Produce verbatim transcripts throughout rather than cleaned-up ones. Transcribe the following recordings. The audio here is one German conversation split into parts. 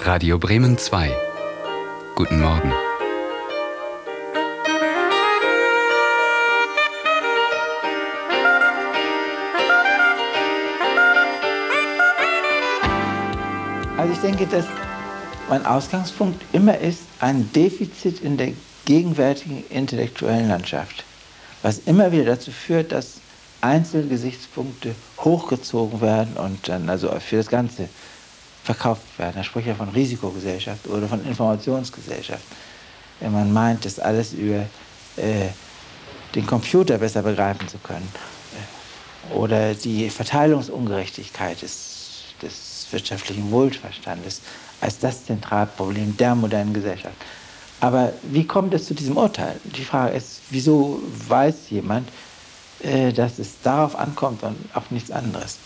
Radio Bremen zwei. Guten Morgen. Also ich denke, dass mein Ausgangspunkt immer ist ein Defizit in der gegenwärtigen intellektuellen Landschaft, was immer wieder dazu führt, dass einzelne Gesichtspunkte hochgezogen werden und dann also für das Ganze verkauft werden. Da spricht ja von Risikogesellschaft oder von Informationsgesellschaft. Wenn man meint, das alles über äh, den Computer besser begreifen zu können. Oder die Verteilungsungerechtigkeit des, des wirtschaftlichen Wohlverstandes als das Zentralproblem der modernen Gesellschaft. Aber wie kommt es zu diesem Urteil? Die Frage ist, wieso weiß jemand, äh, dass es darauf ankommt und auf nichts anderes?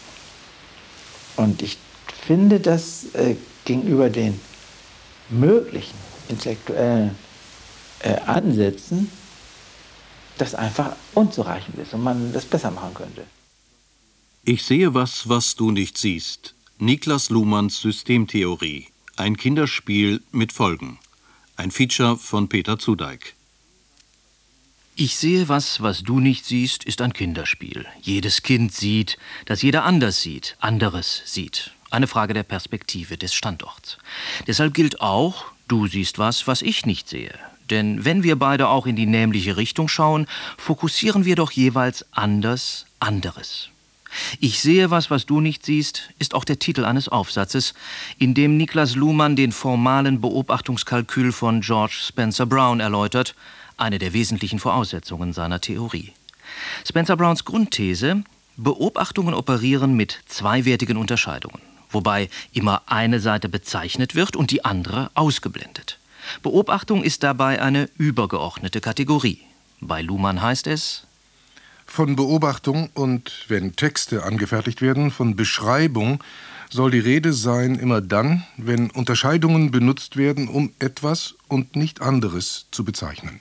Und ich finde, dass äh, gegenüber den möglichen intellektuellen äh, Ansätzen das einfach unzureichend ist und man das besser machen könnte. Ich sehe was, was du nicht siehst. Niklas Luhmanns Systemtheorie. Ein Kinderspiel mit Folgen. Ein Feature von Peter Zudeik. Ich sehe was, was du nicht siehst, ist ein Kinderspiel. Jedes Kind sieht, dass jeder anders sieht, anderes sieht. Eine Frage der Perspektive, des Standorts. Deshalb gilt auch, du siehst was, was ich nicht sehe. Denn wenn wir beide auch in die nämliche Richtung schauen, fokussieren wir doch jeweils anders anderes. Ich sehe was, was du nicht siehst, ist auch der Titel eines Aufsatzes, in dem Niklas Luhmann den formalen Beobachtungskalkül von George Spencer Brown erläutert, eine der wesentlichen Voraussetzungen seiner Theorie. Spencer Browns Grundthese: Beobachtungen operieren mit zweiwertigen Unterscheidungen, wobei immer eine Seite bezeichnet wird und die andere ausgeblendet. Beobachtung ist dabei eine übergeordnete Kategorie. Bei Luhmann heißt es: Von Beobachtung und, wenn Texte angefertigt werden, von Beschreibung soll die Rede sein immer dann, wenn Unterscheidungen benutzt werden, um etwas und nicht anderes zu bezeichnen.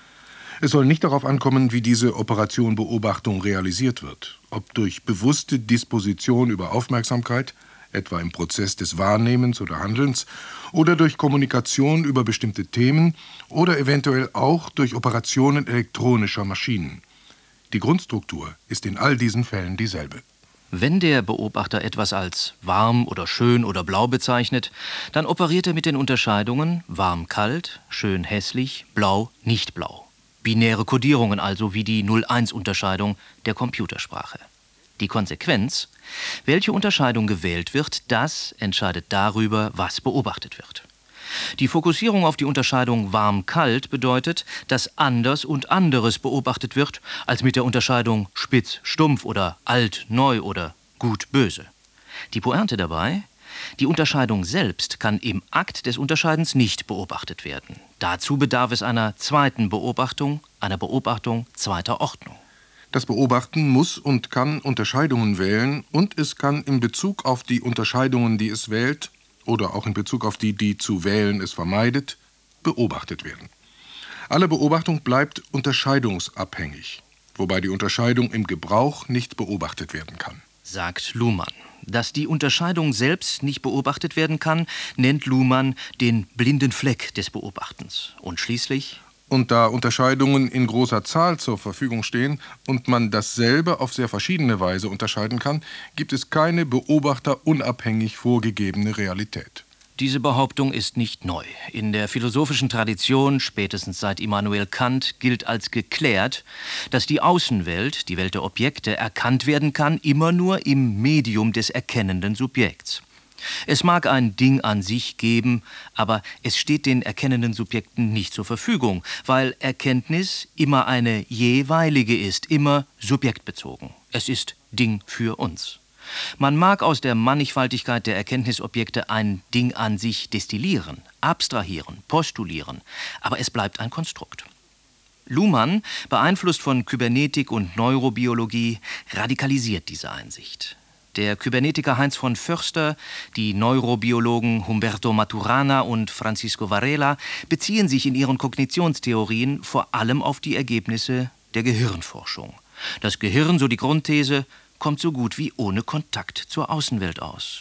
Es soll nicht darauf ankommen, wie diese Operation Beobachtung realisiert wird, ob durch bewusste Disposition über Aufmerksamkeit, etwa im Prozess des Wahrnehmens oder Handelns, oder durch Kommunikation über bestimmte Themen oder eventuell auch durch Operationen elektronischer Maschinen. Die Grundstruktur ist in all diesen Fällen dieselbe. Wenn der Beobachter etwas als warm oder schön oder blau bezeichnet, dann operiert er mit den Unterscheidungen warm-kalt, schön-hässlich, blau-nicht blau. Binäre Kodierungen also wie die null eins Unterscheidung der Computersprache. Die Konsequenz: Welche Unterscheidung gewählt wird, das entscheidet darüber, was beobachtet wird. Die Fokussierung auf die Unterscheidung warm-kalt bedeutet, dass anders und anderes beobachtet wird, als mit der Unterscheidung spitz-stumpf oder alt-neu oder gut-böse. Die Pointe dabei: Die Unterscheidung selbst kann im Akt des Unterscheidens nicht beobachtet werden. Dazu bedarf es einer zweiten Beobachtung, einer Beobachtung zweiter Ordnung. Das Beobachten muss und kann Unterscheidungen wählen und es kann in Bezug auf die Unterscheidungen, die es wählt, oder auch in Bezug auf die, die zu wählen es vermeidet, beobachtet werden. Alle Beobachtung bleibt unterscheidungsabhängig, wobei die Unterscheidung im Gebrauch nicht beobachtet werden kann. Sagt Luhmann. Dass die Unterscheidung selbst nicht beobachtet werden kann, nennt Luhmann den blinden Fleck des Beobachtens. Und schließlich: Und da Unterscheidungen in großer Zahl zur Verfügung stehen und man dasselbe auf sehr verschiedene Weise unterscheiden kann, gibt es keine beobachterunabhängig vorgegebene Realität. Diese Behauptung ist nicht neu. In der philosophischen Tradition, spätestens seit Immanuel Kant, gilt als geklärt, dass die Außenwelt, die Welt der Objekte, erkannt werden kann, immer nur im Medium des erkennenden Subjekts. Es mag ein Ding an sich geben, aber es steht den erkennenden Subjekten nicht zur Verfügung, weil Erkenntnis immer eine jeweilige ist, immer subjektbezogen. Es ist Ding für uns. Man mag aus der Mannigfaltigkeit der Erkenntnisobjekte ein Ding an sich destillieren, abstrahieren, postulieren, aber es bleibt ein Konstrukt. Luhmann, beeinflusst von Kybernetik und Neurobiologie, radikalisiert diese Einsicht. Der Kybernetiker Heinz von Förster, die Neurobiologen Humberto Maturana und Francisco Varela beziehen sich in ihren Kognitionstheorien vor allem auf die Ergebnisse der Gehirnforschung. Das Gehirn, so die Grundthese, kommt so gut wie ohne Kontakt zur Außenwelt aus.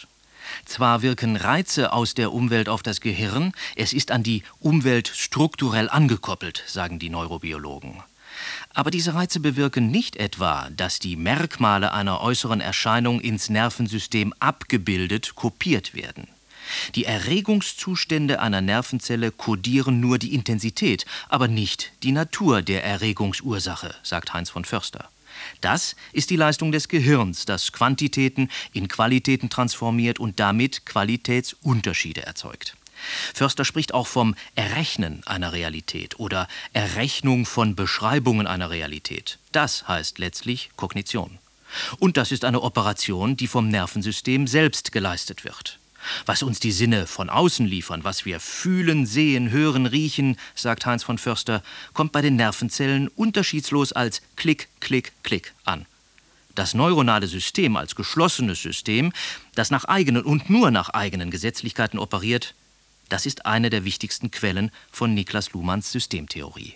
Zwar wirken Reize aus der Umwelt auf das Gehirn, es ist an die Umwelt strukturell angekoppelt, sagen die Neurobiologen. Aber diese Reize bewirken nicht etwa, dass die Merkmale einer äußeren Erscheinung ins Nervensystem abgebildet, kopiert werden. Die Erregungszustände einer Nervenzelle kodieren nur die Intensität, aber nicht die Natur der Erregungsursache, sagt Heinz von Förster. Das ist die Leistung des Gehirns, das Quantitäten in Qualitäten transformiert und damit Qualitätsunterschiede erzeugt. Förster spricht auch vom Errechnen einer Realität oder Errechnung von Beschreibungen einer Realität. Das heißt letztlich Kognition. Und das ist eine Operation, die vom Nervensystem selbst geleistet wird. Was uns die Sinne von außen liefern, was wir fühlen, sehen, hören, riechen, sagt Heinz von Förster, kommt bei den Nervenzellen unterschiedslos als Klick, Klick, Klick an. Das neuronale System als geschlossenes System, das nach eigenen und nur nach eigenen Gesetzlichkeiten operiert, das ist eine der wichtigsten Quellen von Niklas Luhmanns Systemtheorie.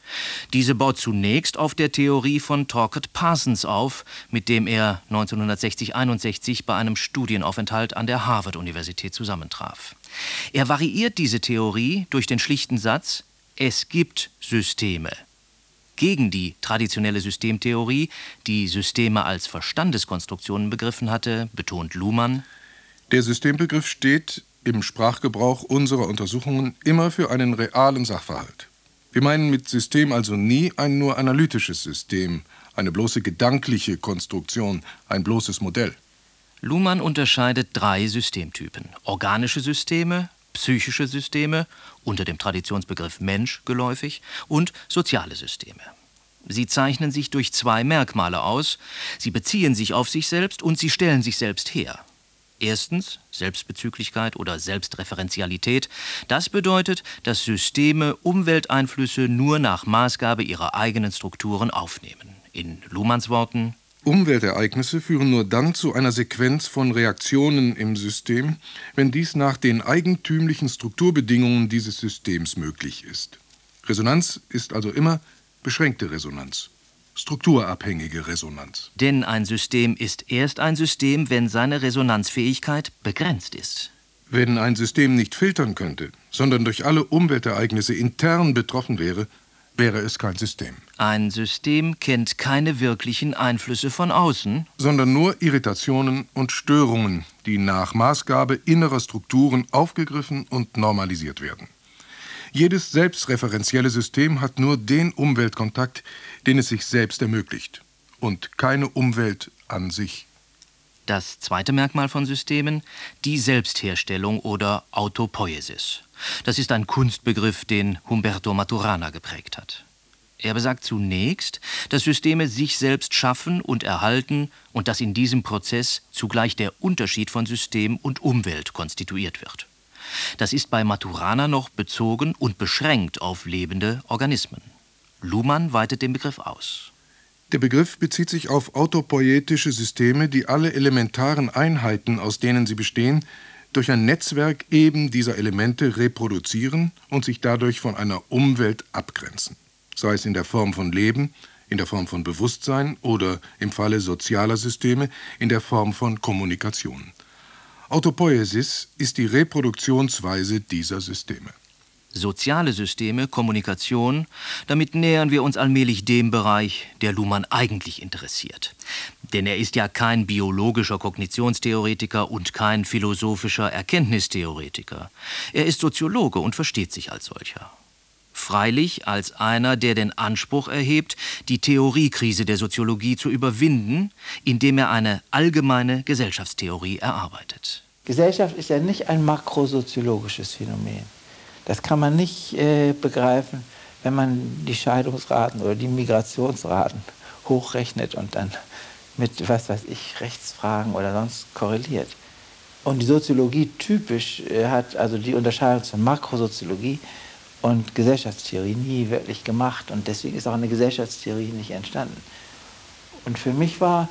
Diese baut zunächst auf der Theorie von Torquato Parsons auf, mit dem er neunzehnhundertsechzig einundsechzig bei einem Studienaufenthalt an der Harvard-Universität zusammentraf. Er variiert diese Theorie durch den schlichten Satz: Es gibt Systeme. Gegen die traditionelle Systemtheorie, die Systeme als Verstandeskonstruktionen begriffen hatte, betont Luhmann: Der Systembegriff steht im Sprachgebrauch unserer Untersuchungen immer für einen realen Sachverhalt. Wir meinen mit System also nie ein nur analytisches System, eine bloße gedankliche Konstruktion, ein bloßes Modell. Luhmann unterscheidet drei Systemtypen: organische Systeme, psychische Systeme, unter dem Traditionsbegriff Mensch geläufig, und soziale Systeme. Sie zeichnen sich durch zwei Merkmale aus: Sie beziehen sich auf sich selbst und sie stellen sich selbst her. Erstens Selbstbezüglichkeit oder Selbstreferenzialität. Das bedeutet, dass Systeme Umwelteinflüsse nur nach Maßgabe ihrer eigenen Strukturen aufnehmen. In Luhmanns Worten: Umweltereignisse führen nur dann zu einer Sequenz von Reaktionen im System, wenn dies nach den eigentümlichen Strukturbedingungen dieses Systems möglich ist. Resonanz ist also immer beschränkte Resonanz. Strukturabhängige Resonanz. Denn ein System ist erst ein System, wenn seine Resonanzfähigkeit begrenzt ist. Wenn ein System nicht filtern könnte, sondern durch alle Umweltereignisse intern betroffen wäre, wäre es kein System. Ein System kennt keine wirklichen Einflüsse von außen, sondern nur Irritationen und Störungen, die nach Maßgabe innerer Strukturen aufgegriffen und normalisiert werden. Jedes selbstreferenzielle System hat nur den Umweltkontakt, den es sich selbst ermöglicht, und keine Umwelt an sich. Das zweite Merkmal von Systemen: die Selbstherstellung oder Autopoiesis. Das ist ein Kunstbegriff, den Humberto Maturana geprägt hat. Er besagt zunächst, dass Systeme sich selbst schaffen und erhalten und dass in diesem Prozess zugleich der Unterschied von System und Umwelt konstituiert wird. Das ist bei Maturana noch bezogen und beschränkt auf lebende Organismen. Luhmann weitet den Begriff aus. Der Begriff bezieht sich auf autopoietische Systeme, die alle elementaren Einheiten, aus denen sie bestehen, durch ein Netzwerk eben dieser Elemente reproduzieren und sich dadurch von einer Umwelt abgrenzen. Sei es in der Form von Leben, in der Form von Bewusstsein oder im Falle sozialer Systeme in der Form von Kommunikation. Autopoiesis ist die Reproduktionsweise dieser Systeme. Soziale Systeme, Kommunikation, damit nähern wir uns allmählich dem Bereich, der Luhmann eigentlich interessiert. Denn er ist ja kein biologischer Kognitionstheoretiker und kein philosophischer Erkenntnistheoretiker. Er ist Soziologe und versteht sich als solcher. Freilich als einer, der den Anspruch erhebt, die Theoriekrise der Soziologie zu überwinden, indem er eine allgemeine Gesellschaftstheorie erarbeitet. Gesellschaft ist ja nicht ein makrosoziologisches Phänomen. Das kann man nicht äh, begreifen, wenn man die Scheidungsraten oder die Migrationsraten hochrechnet und dann mit, was weiß ich, Rechtsfragen oder sonst korreliert. Und die Soziologie typisch äh, hat also die Unterscheidung zur Makrosoziologie und Gesellschaftstheorie nie wirklich gemacht. Und deswegen ist auch eine Gesellschaftstheorie nicht entstanden. Und für mich war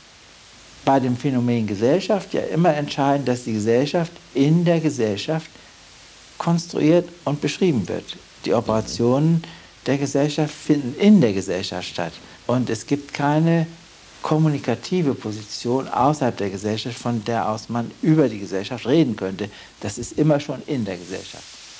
bei dem Phänomen Gesellschaft ja immer entscheidend, dass die Gesellschaft in der Gesellschaft konstruiert und beschrieben wird. Die Operationen der Gesellschaft finden in der Gesellschaft statt. Und es gibt keine kommunikative Position außerhalb der Gesellschaft, von der aus man über die Gesellschaft reden könnte. Das ist immer schon in der Gesellschaft.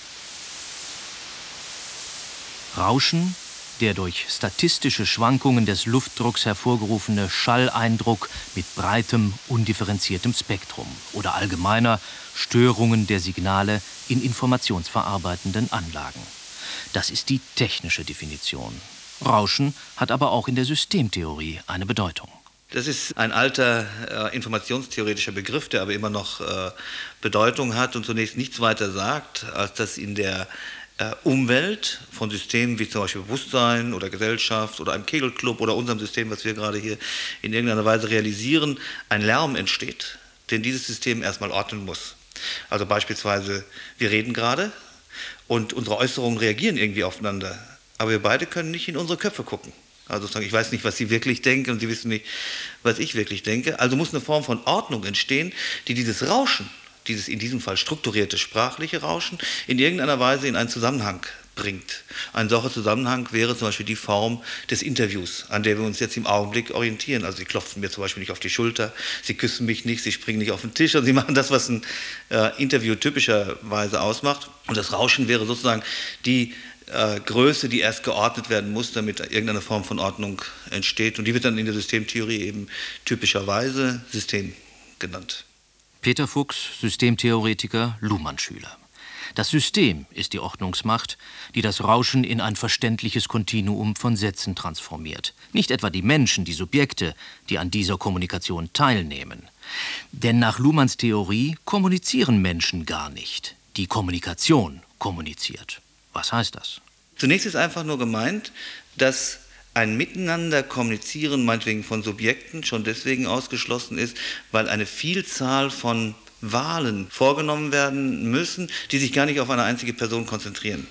Rauschen, der durch statistische Schwankungen des Luftdrucks hervorgerufene Schalleindruck mit breitem, undifferenziertem Spektrum oder allgemeiner Störungen der Signale in informationsverarbeitenden Anlagen. Das ist die technische Definition. Rauschen hat aber auch in der Systemtheorie eine Bedeutung. Das ist ein alter äh, informationstheoretischer Begriff, der aber immer noch äh, Bedeutung hat und zunächst nichts weiter sagt, als dass in der äh, Umwelt von Systemen wie zum Beispiel Bewusstsein oder Gesellschaft oder einem Kegelclub oder unserem System, was wir gerade hier in irgendeiner Weise realisieren, ein Lärm entsteht, den dieses System erstmal ordnen muss. Also beispielsweise, wir reden gerade und unsere Äußerungen reagieren irgendwie aufeinander, aber wir beide können nicht in unsere Köpfe gucken. Also ich weiß nicht, was Sie wirklich denken und Sie wissen nicht, was ich wirklich denke. Also muss eine Form von Ordnung entstehen, die dieses Rauschen, dieses in diesem Fall strukturierte sprachliche Rauschen, in irgendeiner Weise in einen Zusammenhang bringt. Ein solcher Zusammenhang wäre zum Beispiel die Form des Interviews, an der wir uns jetzt im Augenblick orientieren. Also Sie klopfen mir zum Beispiel nicht auf die Schulter, Sie küssen mich nicht, Sie springen nicht auf den Tisch und Sie machen das, was ein äh, Interview typischerweise ausmacht. Und das Rauschen wäre sozusagen die Äh, Größe, die erst geordnet werden muss, damit irgendeine Form von Ordnung entsteht. Und die wird dann in der Systemtheorie eben typischerweise System genannt. Peter Fuchs, Systemtheoretiker, Luhmann-Schüler. Das System ist die Ordnungsmacht, die das Rauschen in ein verständliches Kontinuum von Sätzen transformiert. Nicht etwa die Menschen, die Subjekte, die an dieser Kommunikation teilnehmen. Denn nach Luhmanns Theorie kommunizieren Menschen gar nicht. Die Kommunikation kommuniziert. Was heißt das? Zunächst ist einfach nur gemeint, dass ein Miteinander kommunizieren, meinetwegen von Subjekten, schon deswegen ausgeschlossen ist, weil eine Vielzahl von Wahlen vorgenommen werden müssen, die sich gar nicht auf eine einzige Person konzentrieren.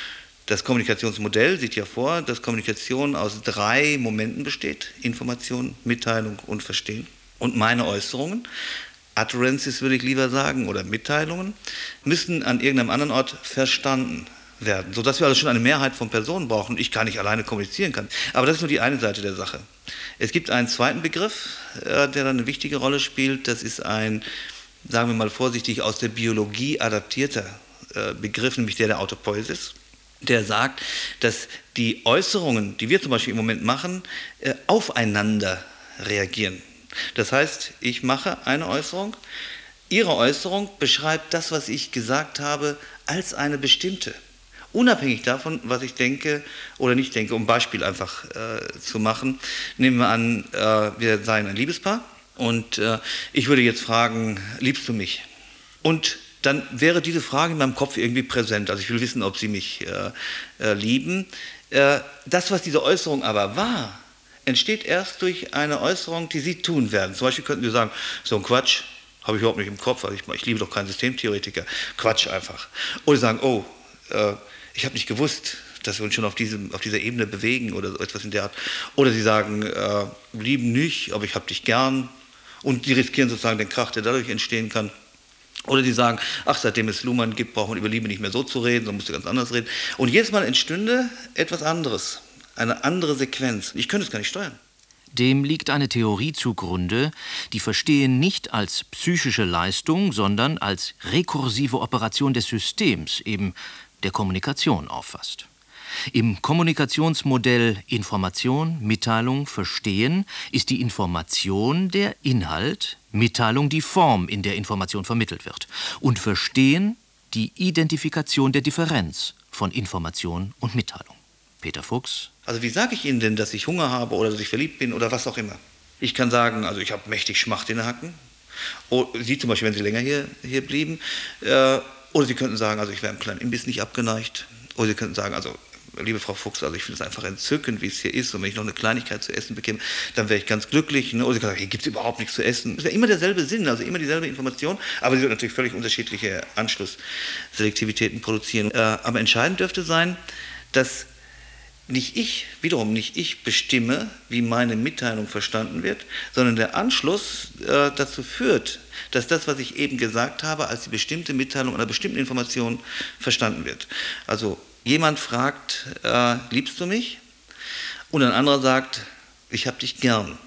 Das Kommunikationsmodell sieht ja vor, dass Kommunikation aus drei Momenten besteht: Information, Mitteilung und Verstehen. Und meine Äußerungen, Utterances würde ich lieber sagen, oder Mitteilungen, müssen an irgendeinem anderen Ort verstanden werden, sodass wir also schon eine Mehrheit von Personen brauchen. Ich gar nicht alleine kommunizieren kann. Aber das ist nur die eine Seite der Sache. Es gibt einen zweiten Begriff, der dann eine wichtige Rolle spielt. Das ist ein, sagen wir mal vorsichtig, aus der Biologie adaptierter Begriff, nämlich der der Autopoiesis. Der sagt, dass die Äußerungen, die wir zum Beispiel im Moment machen, aufeinander reagieren. Das heißt, ich mache eine Äußerung, Ihre Äußerung beschreibt das, was ich gesagt habe, als eine bestimmte. Unabhängig davon, was ich denke oder nicht denke, um ein Beispiel einfach äh, zu machen. Nehmen wir an, äh, wir seien ein Liebespaar und äh, ich würde jetzt fragen, liebst du mich? Und dann wäre diese Frage in meinem Kopf irgendwie präsent. Also ich will wissen, ob Sie mich äh, äh, lieben. Äh, das, was diese Äußerung aber war, entsteht erst durch eine Äußerung, die Sie tun werden. Zum Beispiel könnten Sie sagen, so ein Quatsch, habe ich überhaupt nicht im Kopf, also ich, ich liebe doch keinen Systemtheoretiker. Quatsch einfach. Oder sagen, oh, äh, ich habe nicht gewusst, dass wir uns schon auf, diesem, auf dieser Ebene bewegen oder so etwas in der Art. Oder sie sagen, äh, lieben nicht, aber ich habe dich gern. Und sie riskieren sozusagen den Krach, der dadurch entstehen kann. Oder sie sagen, ach, seitdem es Luhmann gibt, braucht man über Liebe nicht mehr so zu reden, sondern musste ganz anders reden. Und jedes Mal entstünde etwas anderes, eine andere Sequenz. Ich könnte es gar nicht steuern. Dem liegt eine Theorie zugrunde, die Verstehen nicht als psychische Leistung, sondern als rekursive Operation des Systems, eben der Kommunikation auffasst. Im Kommunikationsmodell Information, Mitteilung, Verstehen ist die Information der Inhalt, Mitteilung die Form, in der Information vermittelt wird, und Verstehen die Identifikation der Differenz von Information und Mitteilung. Peter Fuchs. Also wie sage ich Ihnen denn, dass ich Hunger habe oder dass ich verliebt bin oder was auch immer? Ich kann sagen, also ich habe mächtig Schmacht in den Hacken. Oder Sie zum Beispiel, wenn Sie länger hier, hier blieben. Äh, oder Sie könnten sagen, also ich wäre einem kleinen Imbiss nicht abgeneigt. Oder Sie könnten sagen, also liebe Frau Fuchs, also ich finde es einfach entzückend, wie es hier ist. Und wenn ich noch eine Kleinigkeit zu essen bekäme, dann wäre ich ganz glücklich. Oder Sie können sagen, hier gibt es überhaupt nichts zu essen. Es wäre immer derselbe Sinn, also immer dieselbe Information. Aber sie wird natürlich völlig unterschiedliche Anschlussselektivitäten produzieren. Äh, aber entscheidend dürfte sein, dass nicht ich, wiederum nicht ich bestimme, wie meine Mitteilung verstanden wird, sondern der Anschluss äh, dazu führt, dass das, was ich eben gesagt habe, als die bestimmte Mitteilung einer bestimmten Information verstanden wird. Also jemand fragt, äh, liebst du mich? Und ein anderer sagt, ich habe dich gern.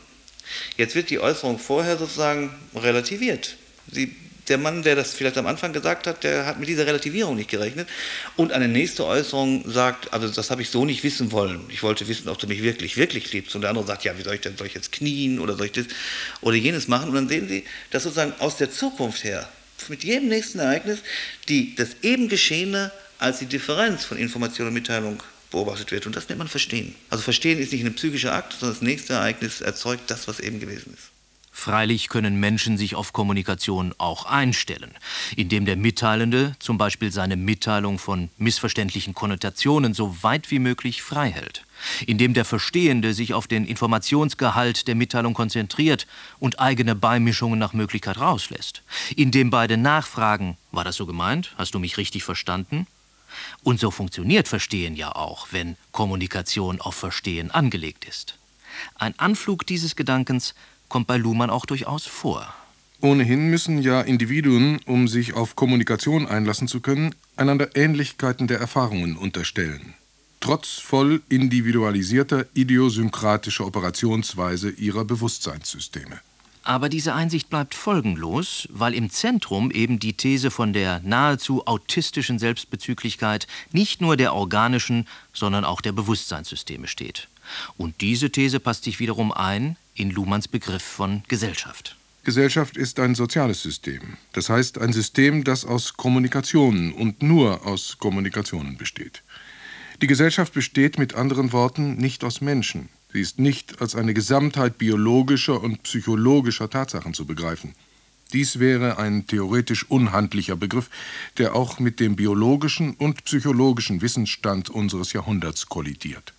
Jetzt wird die Äußerung vorher sozusagen relativiert. Sie, der Mann, der das vielleicht am Anfang gesagt hat, der hat mit dieser Relativierung nicht gerechnet. Und eine nächste Äußerung sagt, also das habe ich so nicht wissen wollen. Ich wollte wissen, ob du mich wirklich, wirklich liebst. Und der andere sagt, ja, wie soll ich denn, soll ich jetzt knien oder soll ich das oder jenes machen? Und dann sehen Sie, dass sozusagen aus der Zukunft her, mit jedem nächsten Ereignis, die, das eben Geschehene als die Differenz von Information und Mitteilung beobachtet wird. Und das nennt man Verstehen. Also Verstehen ist nicht ein psychischer Akt, sondern das nächste Ereignis erzeugt das, was eben gewesen ist. Freilich können Menschen sich auf Kommunikation auch einstellen, indem der Mitteilende zum Beispiel seine Mitteilung von missverständlichen Konnotationen so weit wie möglich frei hält, indem der Verstehende sich auf den Informationsgehalt der Mitteilung konzentriert und eigene Beimischungen nach Möglichkeit rauslässt, indem beide nachfragen, war das so gemeint, hast du mich richtig verstanden? Und so funktioniert Verstehen ja auch, wenn Kommunikation auf Verstehen angelegt ist. Ein Anflug dieses Gedankens kommt bei Luhmann auch durchaus vor. Ohnehin müssen ja Individuen, um sich auf Kommunikation einlassen zu können, einander Ähnlichkeiten der Erfahrungen unterstellen, trotz voll individualisierter idiosynkratischer Operationsweise ihrer Bewusstseinssysteme. Aber diese Einsicht bleibt folgenlos, weil im Zentrum eben die These von der nahezu autistischen Selbstbezüglichkeit nicht nur der organischen, sondern auch der Bewusstseinssysteme steht. Und diese These passt sich wiederum ein in Luhmanns Begriff von Gesellschaft. Gesellschaft ist ein soziales System. Das heißt, ein System, das aus Kommunikationen und nur aus Kommunikationen besteht. Die Gesellschaft besteht mit anderen Worten nicht aus Menschen. Sie ist nicht als eine Gesamtheit biologischer und psychologischer Tatsachen zu begreifen. Dies wäre ein theoretisch unhandlicher Begriff, der auch mit dem biologischen und psychologischen Wissensstand unseres Jahrhunderts kollidiert.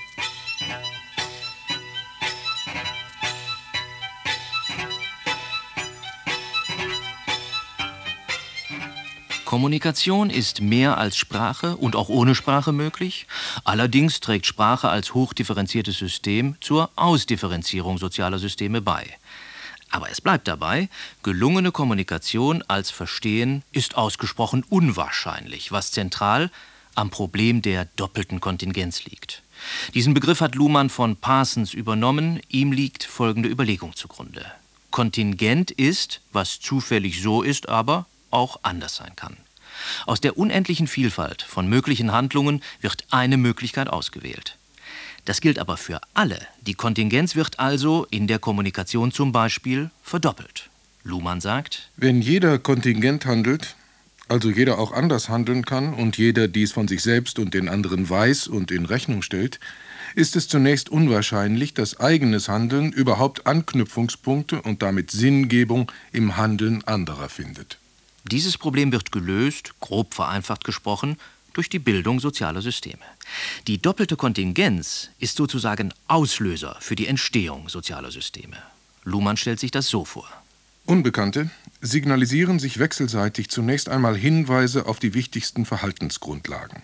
Kommunikation ist mehr als Sprache und auch ohne Sprache möglich. Allerdings trägt Sprache als hochdifferenziertes System zur Ausdifferenzierung sozialer Systeme bei. Aber es bleibt dabei, gelungene Kommunikation als Verstehen ist ausgesprochen unwahrscheinlich, was zentral am Problem der doppelten Kontingenz liegt. Diesen Begriff hat Luhmann von Parsons übernommen. Ihm liegt folgende Überlegung zugrunde. Kontingent ist, was zufällig so ist, aber auch anders sein kann. Aus der unendlichen Vielfalt von möglichen Handlungen wird eine Möglichkeit ausgewählt. Das gilt aber für alle. Die Kontingenz wird also in der Kommunikation zum Beispiel verdoppelt. Luhmann sagt: Wenn jeder kontingent handelt, also jeder auch anders handeln kann und jeder dies von sich selbst und den anderen weiß und in Rechnung stellt, ist es zunächst unwahrscheinlich, dass eigenes Handeln überhaupt Anknüpfungspunkte und damit Sinngebung im Handeln anderer findet. Dieses Problem wird gelöst, grob vereinfacht gesprochen, durch die Bildung sozialer Systeme. Die doppelte Kontingenz ist sozusagen Auslöser für die Entstehung sozialer Systeme. Luhmann stellt sich das so vor. Unbekannte signalisieren sich wechselseitig zunächst einmal Hinweise auf die wichtigsten Verhaltensgrundlagen.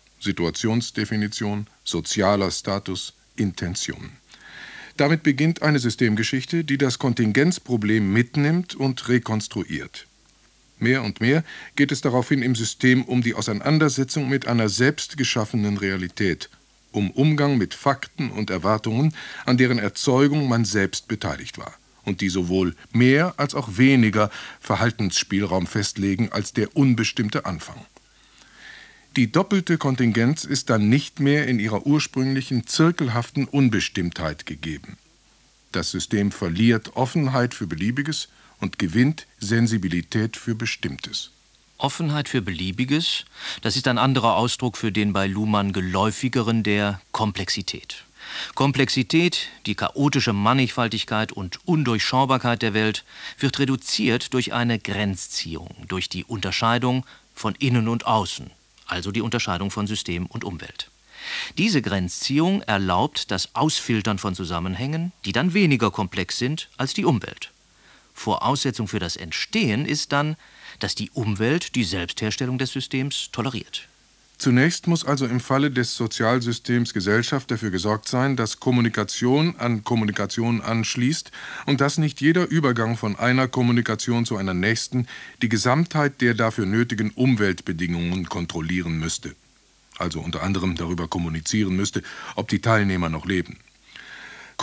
Situationsdefinition, sozialer Status, Intention. Damit beginnt eine Systemgeschichte, die das Kontingenzproblem mitnimmt und rekonstruiert. Mehr und mehr geht es daraufhin im System um die Auseinandersetzung mit einer selbst geschaffenen Realität, um Umgang mit Fakten und Erwartungen, an deren Erzeugung man selbst beteiligt war und die sowohl mehr als auch weniger Verhaltensspielraum festlegen als der unbestimmte Anfang. Die doppelte Kontingenz ist dann nicht mehr in ihrer ursprünglichen zirkelhaften Unbestimmtheit gegeben. Das System verliert Offenheit für Beliebiges und gewinnt Sensibilität für Bestimmtes. Offenheit für Beliebiges, das ist ein anderer Ausdruck für den bei Luhmann geläufigeren der Komplexität. Komplexität, die chaotische Mannigfaltigkeit und Undurchschaubarkeit der Welt, wird reduziert durch eine Grenzziehung, durch die Unterscheidung von Innen und Außen, also die Unterscheidung von System und Umwelt. Diese Grenzziehung erlaubt das Ausfiltern von Zusammenhängen, die dann weniger komplex sind als die Umwelt. Voraussetzung für das Entstehen ist dann, dass die Umwelt die Selbstherstellung des Systems toleriert. Zunächst muss also im Falle des Sozialsystems Gesellschaft dafür gesorgt sein, dass Kommunikation an Kommunikation anschließt und dass nicht jeder Übergang von einer Kommunikation zu einer nächsten die Gesamtheit der dafür nötigen Umweltbedingungen kontrollieren müsste. Also unter anderem darüber kommunizieren müsste, ob die Teilnehmer noch leben.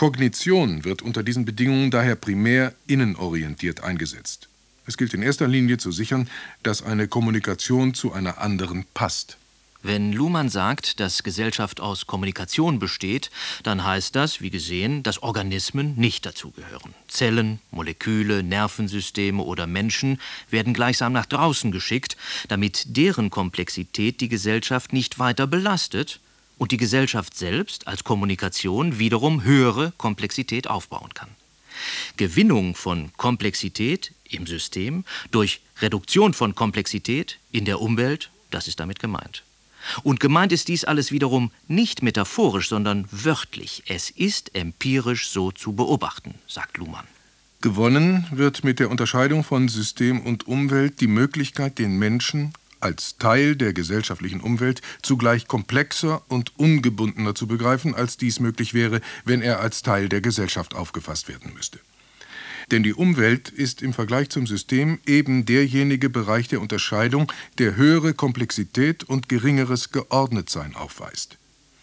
Kognition wird unter diesen Bedingungen daher primär innenorientiert eingesetzt. Es gilt in erster Linie zu sichern, dass eine Kommunikation zu einer anderen passt. Wenn Luhmann sagt, dass Gesellschaft aus Kommunikation besteht, dann heißt das, wie gesehen, dass Organismen nicht dazugehören. Zellen, Moleküle, Nervensysteme oder Menschen werden gleichsam nach draußen geschickt, damit deren Komplexität die Gesellschaft nicht weiter belastet und die Gesellschaft selbst als Kommunikation wiederum höhere Komplexität aufbauen kann. Gewinnung von Komplexität im System durch Reduktion von Komplexität in der Umwelt, das ist damit gemeint. Und gemeint ist dies alles wiederum nicht metaphorisch, sondern wörtlich. Es ist empirisch so zu beobachten, sagt Luhmann. Gewonnen wird mit der Unterscheidung von System und Umwelt die Möglichkeit, den Menschen als Teil der gesellschaftlichen Umwelt zugleich komplexer und ungebundener zu begreifen, als dies möglich wäre, wenn er als Teil der Gesellschaft aufgefasst werden müsste. Denn die Umwelt ist im Vergleich zum System eben derjenige Bereich der Unterscheidung, der höhere Komplexität und geringeres Geordnetsein aufweist.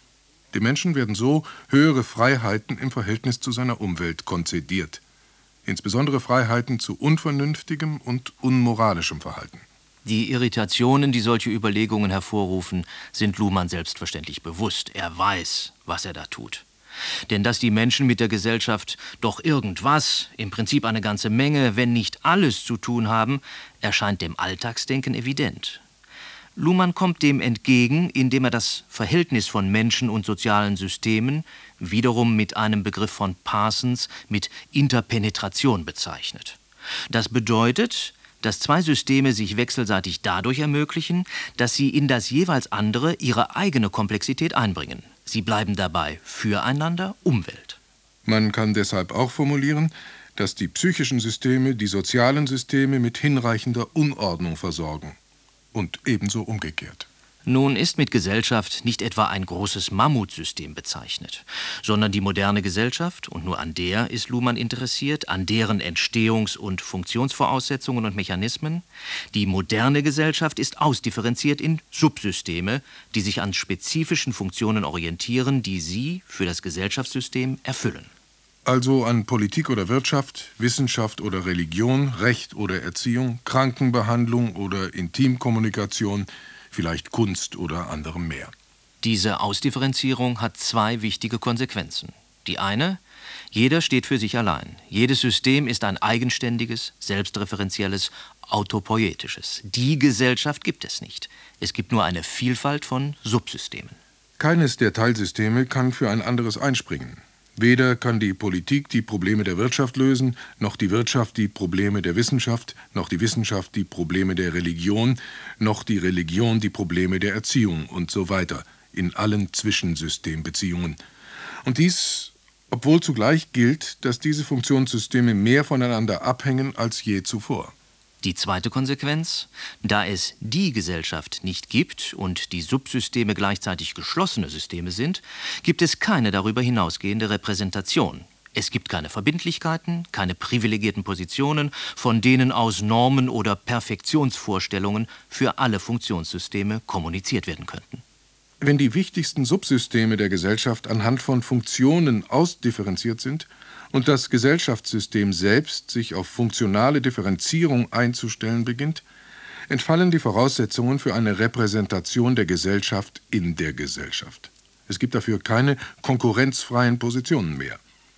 Dem Menschen werden so höhere Freiheiten im Verhältnis zu seiner Umwelt konzediert. Insbesondere Freiheiten zu unvernünftigem und unmoralischem Verhalten. Die Irritationen, die solche Überlegungen hervorrufen, sind Luhmann selbstverständlich bewusst. Er weiß, was er da tut. Denn dass die Menschen mit der Gesellschaft doch irgendwas, im Prinzip eine ganze Menge, wenn nicht alles zu tun haben, erscheint dem Alltagsdenken evident. Luhmann kommt dem entgegen, indem er das Verhältnis von Menschen und sozialen Systemen wiederum mit einem Begriff von Parsons mit Interpenetration bezeichnet. Das bedeutet, dass zwei Systeme sich wechselseitig dadurch ermöglichen, dass sie in das jeweils andere ihre eigene Komplexität einbringen. Sie bleiben dabei füreinander Umwelt. Man kann deshalb auch formulieren, dass die psychischen Systeme die sozialen Systeme mit hinreichender Unordnung versorgen. Und ebenso umgekehrt. Nun ist mit Gesellschaft nicht etwa ein großes Mammutsystem bezeichnet, sondern die moderne Gesellschaft, und nur an der ist Luhmann interessiert, an deren Entstehungs- und Funktionsvoraussetzungen und Mechanismen. Die moderne Gesellschaft ist ausdifferenziert in Subsysteme, die sich an spezifischen Funktionen orientieren, die sie für das Gesellschaftssystem erfüllen. Also an Politik oder Wirtschaft, Wissenschaft oder Religion, Recht oder Erziehung, Krankenbehandlung oder Intimkommunikation, vielleicht Kunst oder anderem mehr. Diese Ausdifferenzierung hat zwei wichtige Konsequenzen. Die eine: jeder steht für sich allein. Jedes System ist ein eigenständiges, selbstreferenzielles, autopoietisches. Die Gesellschaft gibt es nicht. Es gibt nur eine Vielfalt von Subsystemen. Keines der Teilsysteme kann für ein anderes einspringen. Weder kann die Politik die Probleme der Wirtschaft lösen, noch die Wirtschaft die Probleme der Wissenschaft, noch die Wissenschaft die Probleme der Religion, noch die Religion die Probleme der Erziehung und so weiter, in allen Zwischensystembeziehungen. Und dies, obwohl zugleich gilt, dass diese Funktionssysteme mehr voneinander abhängen als je zuvor. Die zweite Konsequenz: da es die Gesellschaft nicht gibt und die Subsysteme gleichzeitig geschlossene Systeme sind, gibt es keine darüber hinausgehende Repräsentation. Es gibt keine Verbindlichkeiten, keine privilegierten Positionen, von denen aus Normen oder Perfektionsvorstellungen für alle Funktionssysteme kommuniziert werden könnten. Wenn die wichtigsten Subsysteme der Gesellschaft anhand von Funktionen ausdifferenziert sind und das Gesellschaftssystem selbst sich auf funktionale Differenzierung einzustellen beginnt, entfallen die Voraussetzungen für eine Repräsentation der Gesellschaft in der Gesellschaft. Es gibt dafür keine konkurrenzfreien Positionen mehr.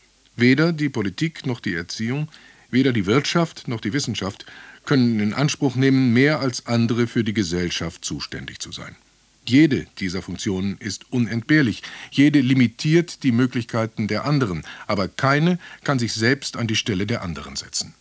Weder die Politik noch die Erziehung, weder die Wirtschaft noch die Wissenschaft können in Anspruch nehmen, mehr als andere für die Gesellschaft zuständig zu sein. Jede dieser Funktionen ist unentbehrlich, jede limitiert die Möglichkeiten der anderen, aber keine kann sich selbst an die Stelle der anderen setzen.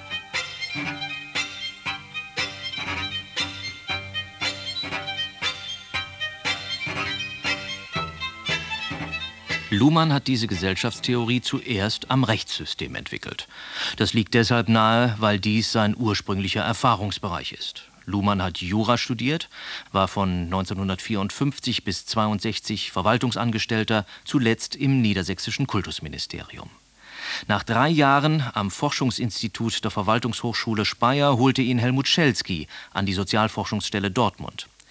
Luhmann hat diese Gesellschaftstheorie zuerst am Rechtssystem entwickelt. Das liegt deshalb nahe, weil dies sein ursprünglicher Erfahrungsbereich ist. Luhmann hat Jura studiert, war von neunzehnhundertvierundfünfzig bis zweiundsechzig Verwaltungsangestellter, zuletzt im niedersächsischen Kultusministerium. Nach drei Jahren am Forschungsinstitut der Verwaltungshochschule Speyer holte ihn Helmut Schelsky an die Sozialforschungsstelle Dortmund.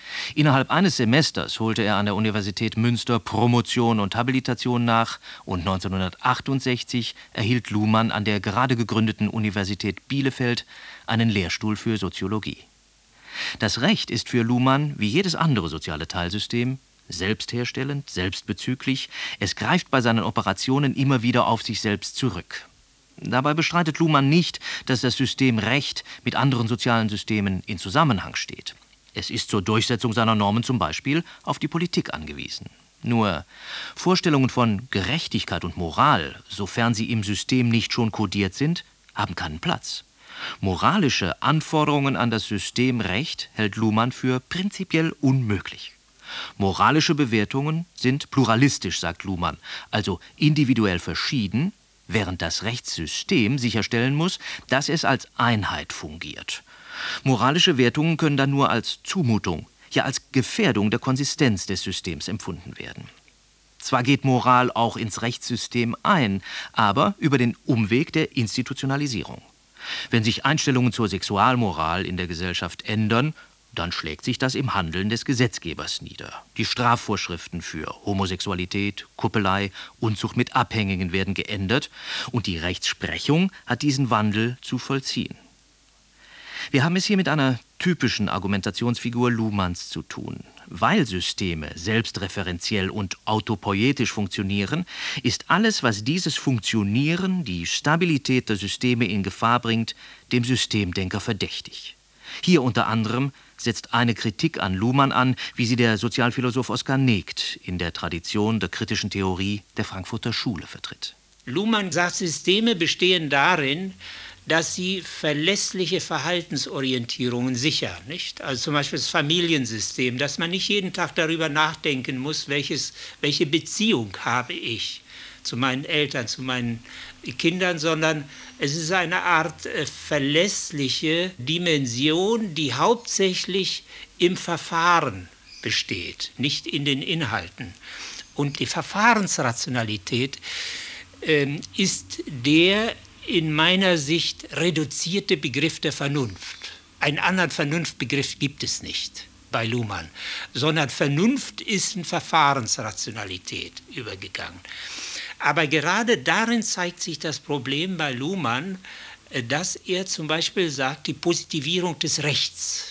Innerhalb eines Semesters holte er an der Universität Münster Promotion und Habilitation nach und neunzehnhundertachtundsechzig erhielt Luhmann an der gerade gegründeten Universität Bielefeld einen Lehrstuhl für Soziologie. Das Recht ist für Luhmann, wie jedes andere soziale Teilsystem, selbstherstellend, selbstbezüglich. Es greift bei seinen Operationen immer wieder auf sich selbst zurück. Dabei bestreitet Luhmann nicht, dass das System Recht mit anderen sozialen Systemen in Zusammenhang steht. Es ist zur Durchsetzung seiner Normen zum Beispiel auf die Politik angewiesen. Nur Vorstellungen von Gerechtigkeit und Moral, sofern sie im System nicht schon kodiert sind, haben keinen Platz. Moralische Anforderungen an das System Recht hält Luhmann für prinzipiell unmöglich. Moralische Bewertungen sind pluralistisch, sagt Luhmann, also individuell verschieden, während das Rechtssystem sicherstellen muss, dass es als Einheit fungiert. Moralische Wertungen können dann nur als Zumutung, ja als Gefährdung der Konsistenz des Systems empfunden werden. Zwar geht Moral auch ins Rechtssystem ein, aber über den Umweg der Institutionalisierung. Wenn sich Einstellungen zur Sexualmoral in der Gesellschaft ändern, dann schlägt sich das im Handeln des Gesetzgebers nieder. Die Strafvorschriften für Homosexualität, Kuppelei, Unzucht mit Abhängigen werden geändert und die Rechtsprechung hat diesen Wandel zu vollziehen. Wir haben es hier mit einer typischen Argumentationsfigur Luhmanns zu tun. Weil Systeme selbstreferenziell und autopoietisch funktionieren, ist alles, was dieses Funktionieren, die Stabilität der Systeme in Gefahr bringt, dem Systemdenker verdächtig. Hier unter anderem setzt eine Kritik an Luhmann an, wie sie der Sozialphilosoph Oskar Negt in der Tradition der kritischen Theorie der Frankfurter Schule vertritt. Luhmann sagt, Systeme bestehen darin, dass sie verlässliche Verhaltensorientierungen sichern, nicht? Also zum Beispiel das Familiensystem, dass man nicht jeden Tag darüber nachdenken muss, welches, welche Beziehung habe ich zu meinen Eltern, zu meinen Kindern, sondern es ist eine Art äh, verlässliche Dimension, die hauptsächlich im Verfahren besteht, nicht in den Inhalten. Und die Verfahrensrationalität äh, ist der in meiner Sicht reduzierte Begriff der Vernunft. Einen anderen Vernunftbegriff gibt es nicht bei Luhmann, sondern Vernunft ist in Verfahrensrationalität übergegangen. Aber gerade darin zeigt sich das Problem bei Luhmann, dass er zum Beispiel sagt, die Positivierung des Rechts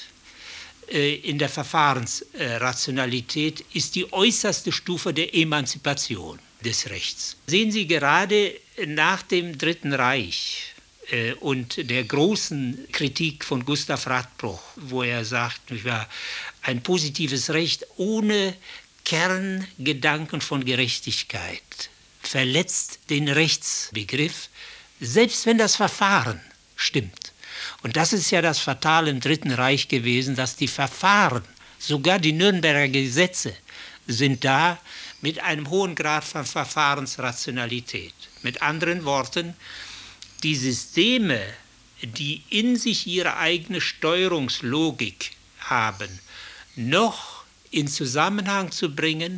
in der Verfahrensrationalität ist die äußerste Stufe der Emanzipation des Rechts. Sehen Sie, gerade nach dem Dritten Reich äh, und der großen Kritik von Gustav Radbruch, wo er sagt, ein positives Recht ohne Kerngedanken von Gerechtigkeit verletzt den Rechtsbegriff, selbst wenn das Verfahren stimmt. Und das ist ja das Fatale im Dritten Reich gewesen, dass die Verfahren, sogar die Nürnberger Gesetze, sind da mit einem hohen Grad von Verfahrensrationalität. Mit anderen Worten, die Systeme, die in sich ihre eigene Steuerungslogik haben, noch in Zusammenhang zu bringen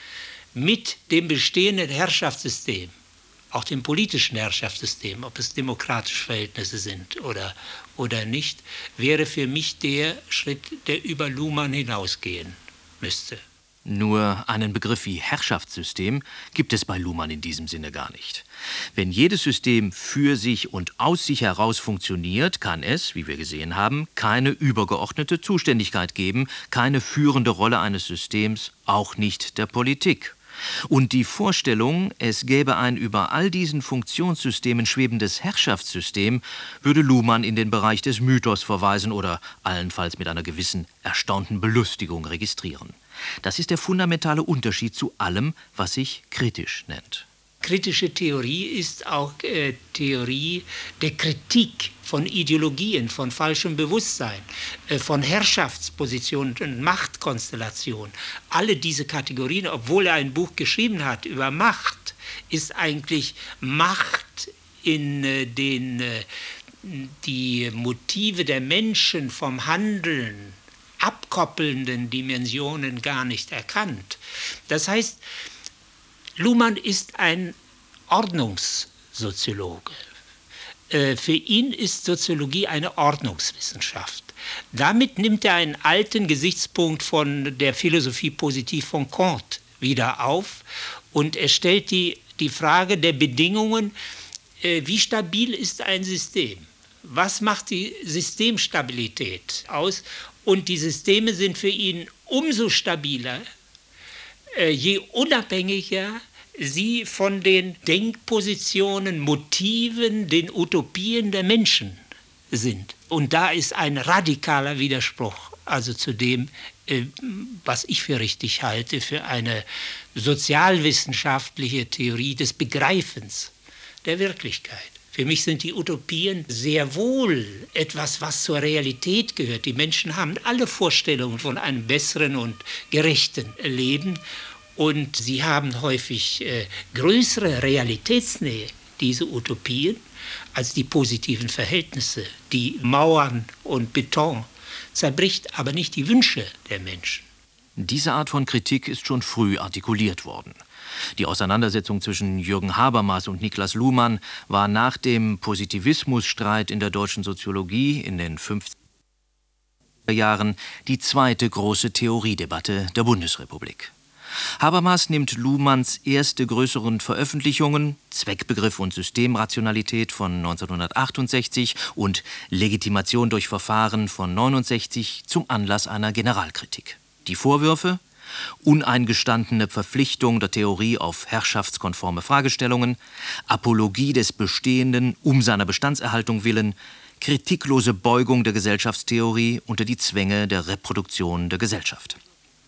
mit dem bestehenden Herrschaftssystem, auch dem politischen Herrschaftssystem, ob es demokratische Verhältnisse sind oder, oder nicht, wäre für mich der Schritt, der über Luhmann hinausgehen müsste. Nur einen Begriff wie Herrschaftssystem gibt es bei Luhmann in diesem Sinne gar nicht. Wenn jedes System für sich und aus sich heraus funktioniert, kann es, wie wir gesehen haben, keine übergeordnete Zuständigkeit geben, keine führende Rolle eines Systems, auch nicht der Politik. Und die Vorstellung, es gäbe ein über all diesen Funktionssystemen schwebendes Herrschaftssystem, würde Luhmann in den Bereich des Mythos verweisen oder allenfalls mit einer gewissen erstaunten Belustigung registrieren. Das ist der fundamentale Unterschied zu allem, was sich kritisch nennt. Kritische Theorie ist auch äh, Theorie der Kritik von Ideologien, von falschem Bewusstsein, äh, von Herrschaftspositionen und Machtkonstellationen. Alle diese Kategorien, obwohl er ein Buch geschrieben hat über Macht, ist eigentlich Macht in äh, den äh, die Motive der Menschen vom Handeln abkoppelnden Dimensionen gar nicht erkannt. Das heißt, Luhmann ist ein Ordnungssoziologe. Für ihn ist Soziologie eine Ordnungswissenschaft. Damit nimmt er einen alten Gesichtspunkt von der Philosophie positiv von Kant wieder auf und er stellt die, die Frage der Bedingungen, äh, wie stabil ist ein System? Was macht die Systemstabilität aus? Und die Systeme sind für ihn umso stabiler, äh, je unabhängiger sie von den Denkpositionen, Motiven, den Utopien der Menschen sind. Und da ist ein radikaler Widerspruch, also zu dem, äh, was ich für richtig halte, für eine sozialwissenschaftliche Theorie des Begreifens der Wirklichkeit. Für mich sind die Utopien sehr wohl etwas, was zur Realität gehört. Die Menschen haben alle Vorstellungen von einem besseren und gerechten Leben und sie haben häufig äh, größere Realitätsnähe, diese Utopien, als die positiven Verhältnisse, die Mauern und Beton zerbricht, aber nicht die Wünsche der Menschen. Diese Art von Kritik ist schon früh artikuliert worden. Die Auseinandersetzung zwischen Jürgen Habermas und Niklas Luhmann war nach dem Positivismusstreit in der deutschen Soziologie in den fünfziger Jahren die zweite große Theoriedebatte der Bundesrepublik. Habermas nimmt Luhmanns erste größeren Veröffentlichungen, Zweckbegriff und Systemrationalität von neunzehnhundertachtundsechzig und Legitimation durch Verfahren von neunundsechzig zum Anlass einer Generalkritik. Die Vorwürfe: uneingestandene Verpflichtung der Theorie auf herrschaftskonforme Fragestellungen, Apologie des Bestehenden um seiner Bestandserhaltung willen, kritiklose Beugung der Gesellschaftstheorie unter die Zwänge der Reproduktion der Gesellschaft.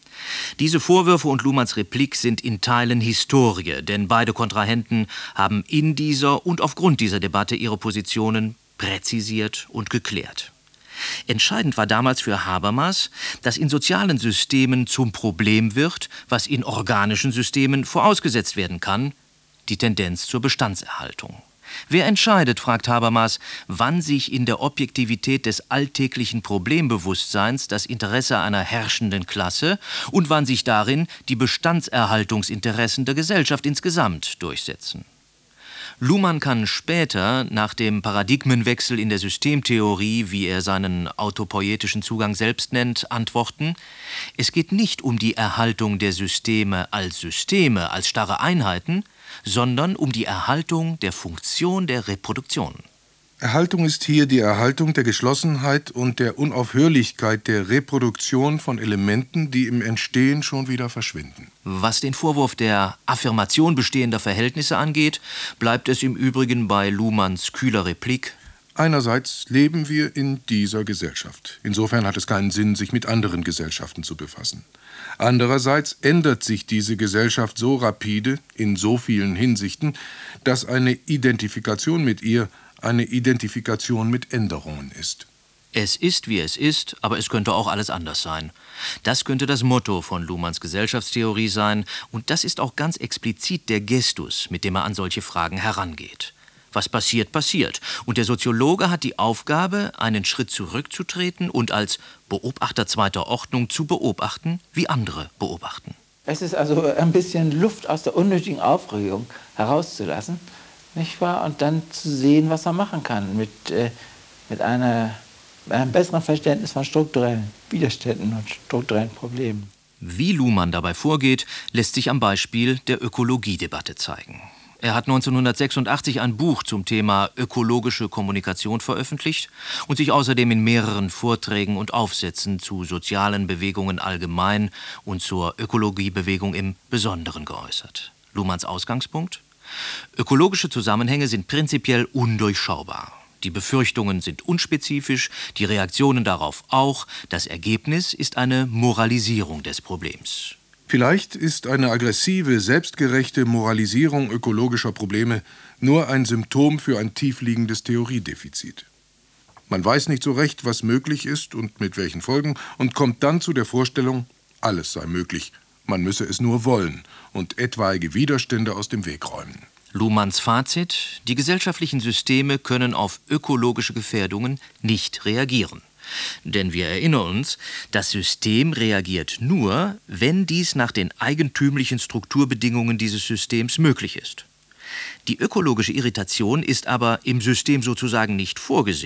Diese Vorwürfe und Luhmanns Replik sind in Teilen Historie, denn beide Kontrahenten haben in dieser und aufgrund dieser Debatte ihre Positionen präzisiert und geklärt. Entscheidend war damals für Habermas, dass in sozialen Systemen zum Problem wird, was in organischen Systemen vorausgesetzt werden kann: die Tendenz zur Bestandserhaltung. Wer entscheidet, fragt Habermas, wann sich in der Objektivität des alltäglichen Problembewusstseins das Interesse einer herrschenden Klasse und wann sich darin die Bestandserhaltungsinteressen der Gesellschaft insgesamt durchsetzen? Luhmann kann später, nach dem Paradigmenwechsel in der Systemtheorie, wie er seinen autopoietischen Zugang selbst nennt, antworten: Es geht nicht um die Erhaltung der Systeme als Systeme, als starre Einheiten, sondern um die Erhaltung der Funktion der Reproduktion. Erhaltung ist hier die Erhaltung der Geschlossenheit und der Unaufhörlichkeit der Reproduktion von Elementen, die im Entstehen schon wieder verschwinden. Was den Vorwurf der Affirmation bestehender Verhältnisse angeht, bleibt es im Übrigen bei Luhmanns kühler Replik: Einerseits leben wir in dieser Gesellschaft. Insofern hat es keinen Sinn, sich mit anderen Gesellschaften zu befassen. Andererseits ändert sich diese Gesellschaft so rapide, in so vielen Hinsichten, dass eine Identifikation mit ihr eine Identifikation mit Änderungen ist. Es ist, wie es ist, aber es könnte auch alles anders sein. Das könnte das Motto von Luhmanns Gesellschaftstheorie sein, und das ist auch ganz explizit der Gestus, mit dem er an solche Fragen herangeht. Was passiert, passiert. Und der Soziologe hat die Aufgabe, einen Schritt zurückzutreten und als Beobachter zweiter Ordnung zu beobachten, wie andere beobachten. Es ist also ein bisschen Luft aus der unnötigen Aufregung herauszulassen, nicht wahr? Und dann zu sehen, was man machen kann mit, äh, mit einer, einem besseren Verständnis von strukturellen Widerständen und strukturellen Problemen. Wie Luhmann dabei vorgeht, lässt sich am Beispiel der Ökologiedebatte zeigen. Er hat neunzehnhundertsechsundachtzig ein Buch zum Thema ökologische Kommunikation veröffentlicht und sich außerdem in mehreren Vorträgen und Aufsätzen zu sozialen Bewegungen allgemein und zur Ökologiebewegung im Besonderen geäußert. Luhmanns Ausgangspunkt: Ökologische Zusammenhänge sind prinzipiell undurchschaubar. Die Befürchtungen sind unspezifisch, die Reaktionen darauf auch. Das Ergebnis ist eine Moralisierung des Problems. Vielleicht ist eine aggressive, selbstgerechte Moralisierung ökologischer Probleme nur ein Symptom für ein tiefliegendes Theoriedefizit. Man weiß nicht so recht, was möglich ist und mit welchen Folgen, und kommt dann zu der Vorstellung, alles sei möglich. Man müsse es nur wollen und etwaige Widerstände aus dem Weg räumen. Luhmanns Fazit: Die gesellschaftlichen Systeme können auf ökologische Gefährdungen nicht reagieren. Denn wir erinnern uns, das System reagiert nur, wenn dies nach den eigentümlichen Strukturbedingungen dieses Systems möglich ist. Die ökologische Irritation ist aber im System sozusagen nicht vorgesehen.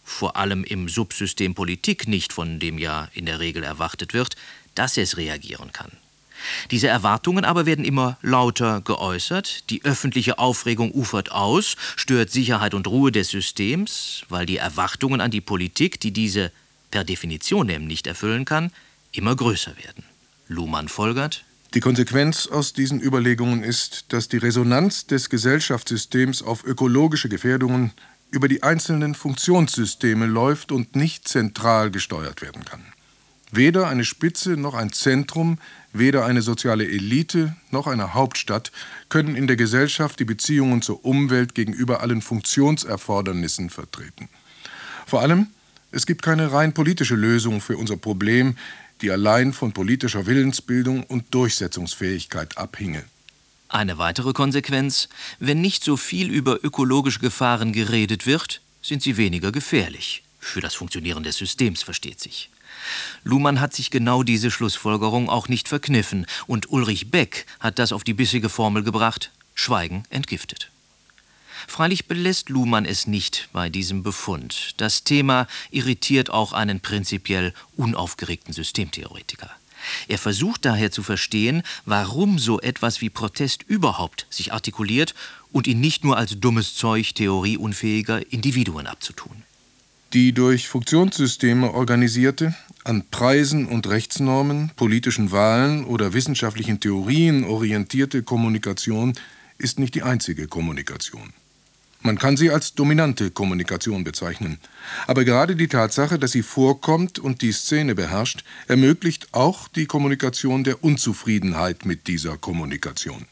vor allem im Subsystem Politik nicht, von dem ja in der Regel erwartet wird, dass es reagieren kann. Diese Erwartungen aber werden immer lauter geäußert, die öffentliche Aufregung ufert aus, stört Sicherheit und Ruhe des Systems, weil die Erwartungen an die Politik, die diese per Definition eben nicht erfüllen kann, immer größer werden. Luhmann folgert: Die Konsequenz aus diesen Überlegungen ist, dass die Resonanz des Gesellschaftssystems auf ökologische Gefährdungen über die einzelnen Funktionssysteme läuft und nicht zentral gesteuert werden kann. Weder eine Spitze noch ein Zentrum, weder eine soziale Elite noch eine Hauptstadt können in der Gesellschaft die Beziehungen zur Umwelt gegenüber allen Funktionserfordernissen vertreten. Vor allem, es gibt keine rein politische Lösung für unser Problem, die allein von politischer Willensbildung und Durchsetzungsfähigkeit abhinge. Eine weitere Konsequenz: Wenn nicht so viel über ökologische Gefahren geredet wird, sind sie weniger gefährlich. Für das Funktionieren des Systems, versteht sich. Luhmann hat sich genau diese Schlussfolgerung auch nicht verkniffen, und Ulrich Beck hat das auf die bissige Formel gebracht: Schweigen entgiftet. Freilich belässt Luhmann es nicht bei diesem Befund. Das Thema irritiert auch einen prinzipiell unaufgeregten Systemtheoretiker. Er versucht daher zu verstehen, warum so etwas wie Protest überhaupt sich artikuliert und ihn nicht nur als dummes Zeug theorieunfähiger Individuen abzutun. Die durch Funktionssysteme organisierte, an Preisen und Rechtsnormen, politischen Wahlen oder wissenschaftlichen Theorien orientierte Kommunikation ist nicht die einzige Kommunikation. Man kann sie als dominante Kommunikation bezeichnen. Aber gerade die Tatsache, dass sie vorkommt und die Szene beherrscht, ermöglicht auch die Kommunikation der Unzufriedenheit mit dieser Kommunikation.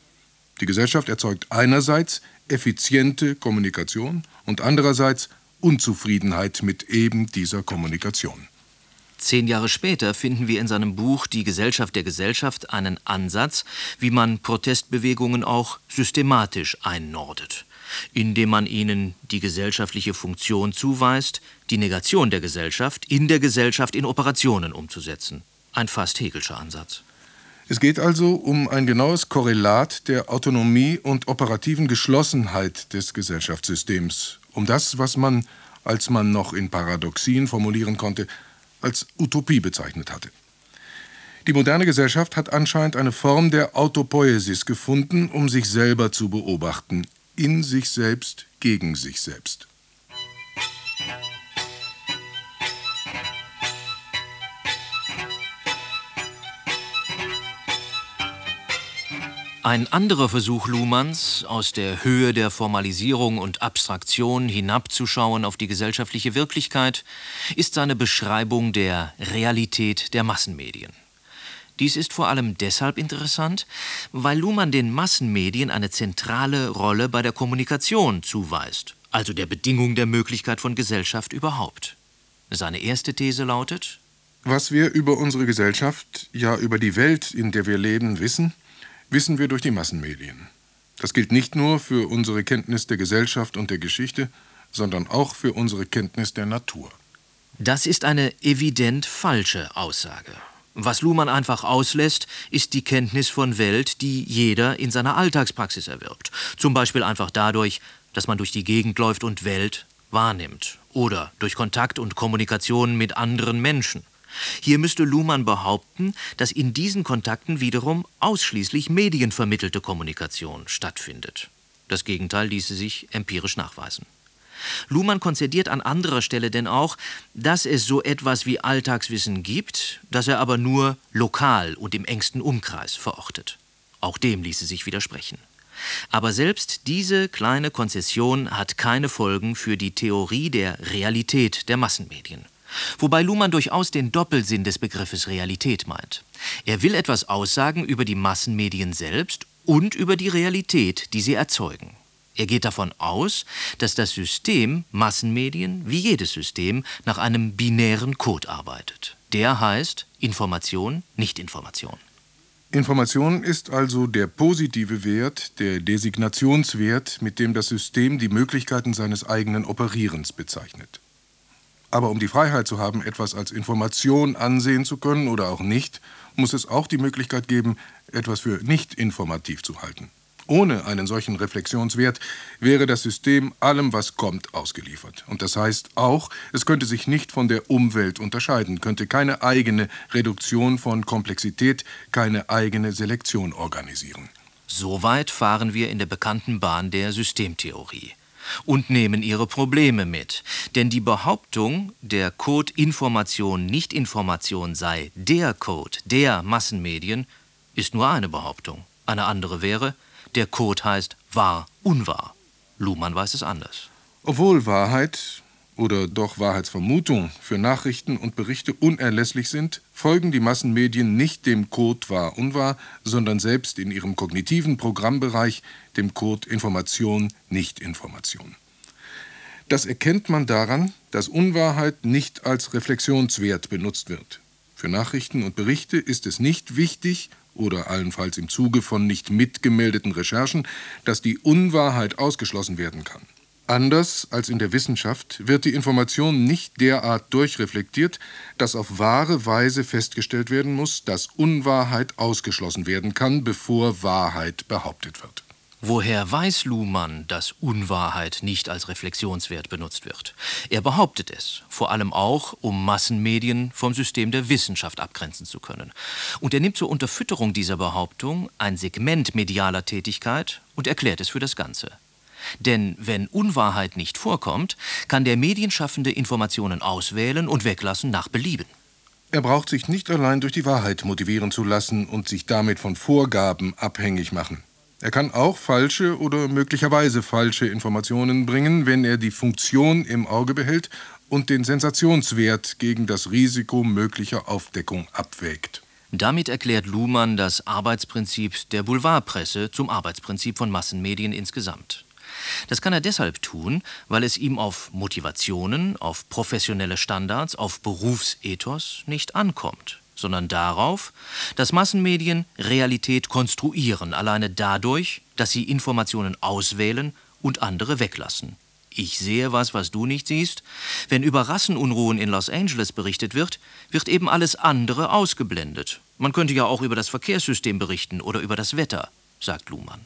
Die Gesellschaft erzeugt einerseits effiziente Kommunikation und andererseits Unzufriedenheit mit eben dieser Kommunikation. Zehn Jahre später finden wir in seinem Buch »Die Gesellschaft der Gesellschaft« einen Ansatz, wie man Protestbewegungen auch systematisch einnordet, indem man ihnen die gesellschaftliche Funktion zuweist, die Negation der Gesellschaft in der Gesellschaft in Operationen umzusetzen. Ein fast Hegelscher Ansatz. Es geht also um ein genaues Korrelat der Autonomie und operativen Geschlossenheit des Gesellschaftssystems, um das, was man, als man noch in Paradoxien formulieren konnte, als Utopie bezeichnet hatte. Die moderne Gesellschaft hat anscheinend eine Form der Autopoiesis gefunden, um sich selber zu beobachten, in sich selbst, gegen sich selbst. Ein anderer Versuch Luhmanns, aus der Höhe der Formalisierung und Abstraktion hinabzuschauen auf die gesellschaftliche Wirklichkeit, ist seine Beschreibung der Realität der Massenmedien. Dies ist vor allem deshalb interessant, weil Luhmann den Massenmedien eine zentrale Rolle bei der Kommunikation zuweist, also der Bedingung der Möglichkeit von Gesellschaft überhaupt. Seine erste These lautet: Was wir über unsere Gesellschaft, ja über die Welt, in der wir leben, wissen, wissen wir durch die Massenmedien. Das gilt nicht nur für unsere Kenntnis der Gesellschaft und der Geschichte, sondern auch für unsere Kenntnis der Natur. Das ist eine evident falsche Aussage. Was Luhmann einfach auslässt, ist die Kenntnis von Welt, die jeder in seiner Alltagspraxis erwirbt. Zum Beispiel einfach dadurch, dass man durch die Gegend läuft und Welt wahrnimmt. Oder durch Kontakt und Kommunikation mit anderen Menschen. Hier müsste Luhmann behaupten, dass in diesen Kontakten wiederum ausschließlich medienvermittelte Kommunikation stattfindet. Das Gegenteil ließe sich empirisch nachweisen. Luhmann konzediert an anderer Stelle denn auch, dass es so etwas wie Alltagswissen gibt, das er aber nur lokal und im engsten Umkreis verortet. Auch dem ließe sich widersprechen. Aber selbst diese kleine Konzession hat keine Folgen für die Theorie der Realität der Massenmedien. Wobei Luhmann durchaus den Doppelsinn des Begriffes Realität meint. Er will etwas aussagen über die Massenmedien selbst und über die Realität, die sie erzeugen. Er geht davon aus, dass das System Massenmedien, wie jedes System, nach einem binären Code arbeitet. Der heißt Information, Nicht-Information. Information ist also der positive Wert, der Designationswert, mit dem das System die Möglichkeiten seines eigenen Operierens bezeichnet. Aber um die Freiheit zu haben, etwas als Information ansehen zu können oder auch nicht, muss es auch die Möglichkeit geben, etwas für nicht informativ zu halten. Ohne einen solchen Reflexionswert wäre das System allem, was kommt, ausgeliefert. Und das heißt auch, es könnte sich nicht von der Umwelt unterscheiden, könnte keine eigene Reduktion von Komplexität, keine eigene Selektion organisieren. Soweit fahren wir in der bekannten Bahn der Systemtheorie und nehmen ihre Probleme mit. Denn die Behauptung, der Code Information, Nicht-Information sei der Code der Massenmedien, ist nur eine Behauptung. Eine andere wäre, der Code heißt wahr, unwahr. Luhmann weiß es anders. Obwohl Wahrheit oder doch Wahrheitsvermutung für Nachrichten und Berichte unerlässlich sind, folgen die Massenmedien nicht dem Code wahr, unwahr, sondern selbst in ihrem kognitiven Programmbereich dem Code Information, Nicht-Information. Das erkennt man daran, dass Unwahrheit nicht als Reflexionswert benutzt wird. Für Nachrichten und Berichte ist es nicht wichtig, oder allenfalls im Zuge von nicht mitgemeldeten Recherchen, dass die Unwahrheit ausgeschlossen werden kann. Anders als in der Wissenschaft wird die Information nicht derart durchreflektiert, dass auf wahre Weise festgestellt werden muss, dass Unwahrheit ausgeschlossen werden kann, bevor Wahrheit behauptet wird. Woher weiß Luhmann, dass Unwahrheit nicht als Reflexionswert benutzt wird? Er behauptet es, vor allem auch, um Massenmedien vom System der Wissenschaft abgrenzen zu können. Und er nimmt zur Unterfütterung dieser Behauptung ein Segment medialer Tätigkeit und erklärt es für das Ganze. Denn wenn Unwahrheit nicht vorkommt, kann der Medienschaffende Informationen auswählen und weglassen nach Belieben. Er braucht sich nicht allein durch die Wahrheit motivieren zu lassen und sich damit von Vorgaben abhängig machen. Er kann auch falsche oder möglicherweise falsche Informationen bringen, wenn er die Funktion im Auge behält und den Sensationswert gegen das Risiko möglicher Aufdeckung abwägt. Damit erklärt Luhmann das Arbeitsprinzip der Boulevardpresse zum Arbeitsprinzip von Massenmedien insgesamt. Das kann er deshalb tun, weil es ihm auf Motivationen, auf professionelle Standards, auf Berufsethos nicht ankommt, sondern darauf, dass Massenmedien Realität konstruieren, alleine dadurch, dass sie Informationen auswählen und andere weglassen. Ich sehe was, was du nicht siehst. Wenn über Rassenunruhen in Los Angeles berichtet wird, wird eben alles andere ausgeblendet. Man könnte ja auch über das Verkehrssystem berichten oder über das Wetter, sagt Luhmann.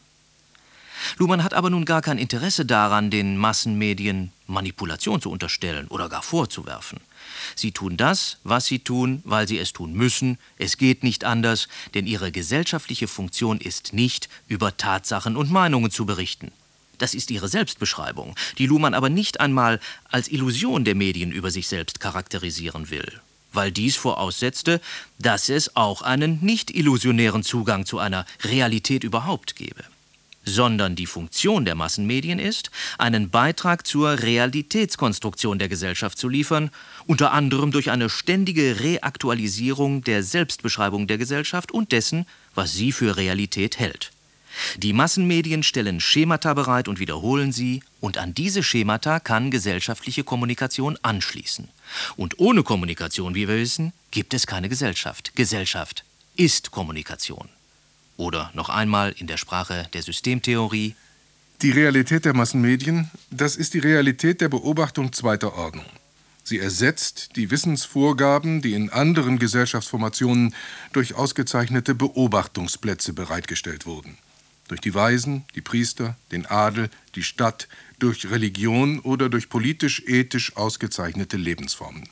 Luhmann hat aber nun gar kein Interesse daran, den Massenmedien Manipulation zu unterstellen oder gar vorzuwerfen. Sie tun das, was sie tun, weil sie es tun müssen. Es geht nicht anders, denn ihre gesellschaftliche Funktion ist nicht, über Tatsachen und Meinungen zu berichten. Das ist ihre Selbstbeschreibung, die Luhmann aber nicht einmal als Illusion der Medien über sich selbst charakterisieren will, weil dies voraussetzte, dass es auch einen nicht-illusionären Zugang zu einer Realität überhaupt gebe. Sondern die Funktion der Massenmedien ist, einen Beitrag zur Realitätskonstruktion der Gesellschaft zu liefern, unter anderem durch eine ständige Reaktualisierung der Selbstbeschreibung der Gesellschaft und dessen, was sie für Realität hält. Die Massenmedien stellen Schemata bereit und wiederholen sie, und an diese Schemata kann gesellschaftliche Kommunikation anschließen. Und ohne Kommunikation, wie wir wissen, gibt es keine Gesellschaft. Gesellschaft ist Kommunikation. Oder noch einmal in der Sprache der Systemtheorie: Die Realität der Massenmedien, das ist die Realität der Beobachtung zweiter Ordnung. Sie ersetzt die Wissensvorgaben, die in anderen Gesellschaftsformationen durch ausgezeichnete Beobachtungsplätze bereitgestellt wurden. Durch die Weisen, die Priester, den Adel, die Stadt, durch Religion oder durch politisch-ethisch ausgezeichnete Lebensformen.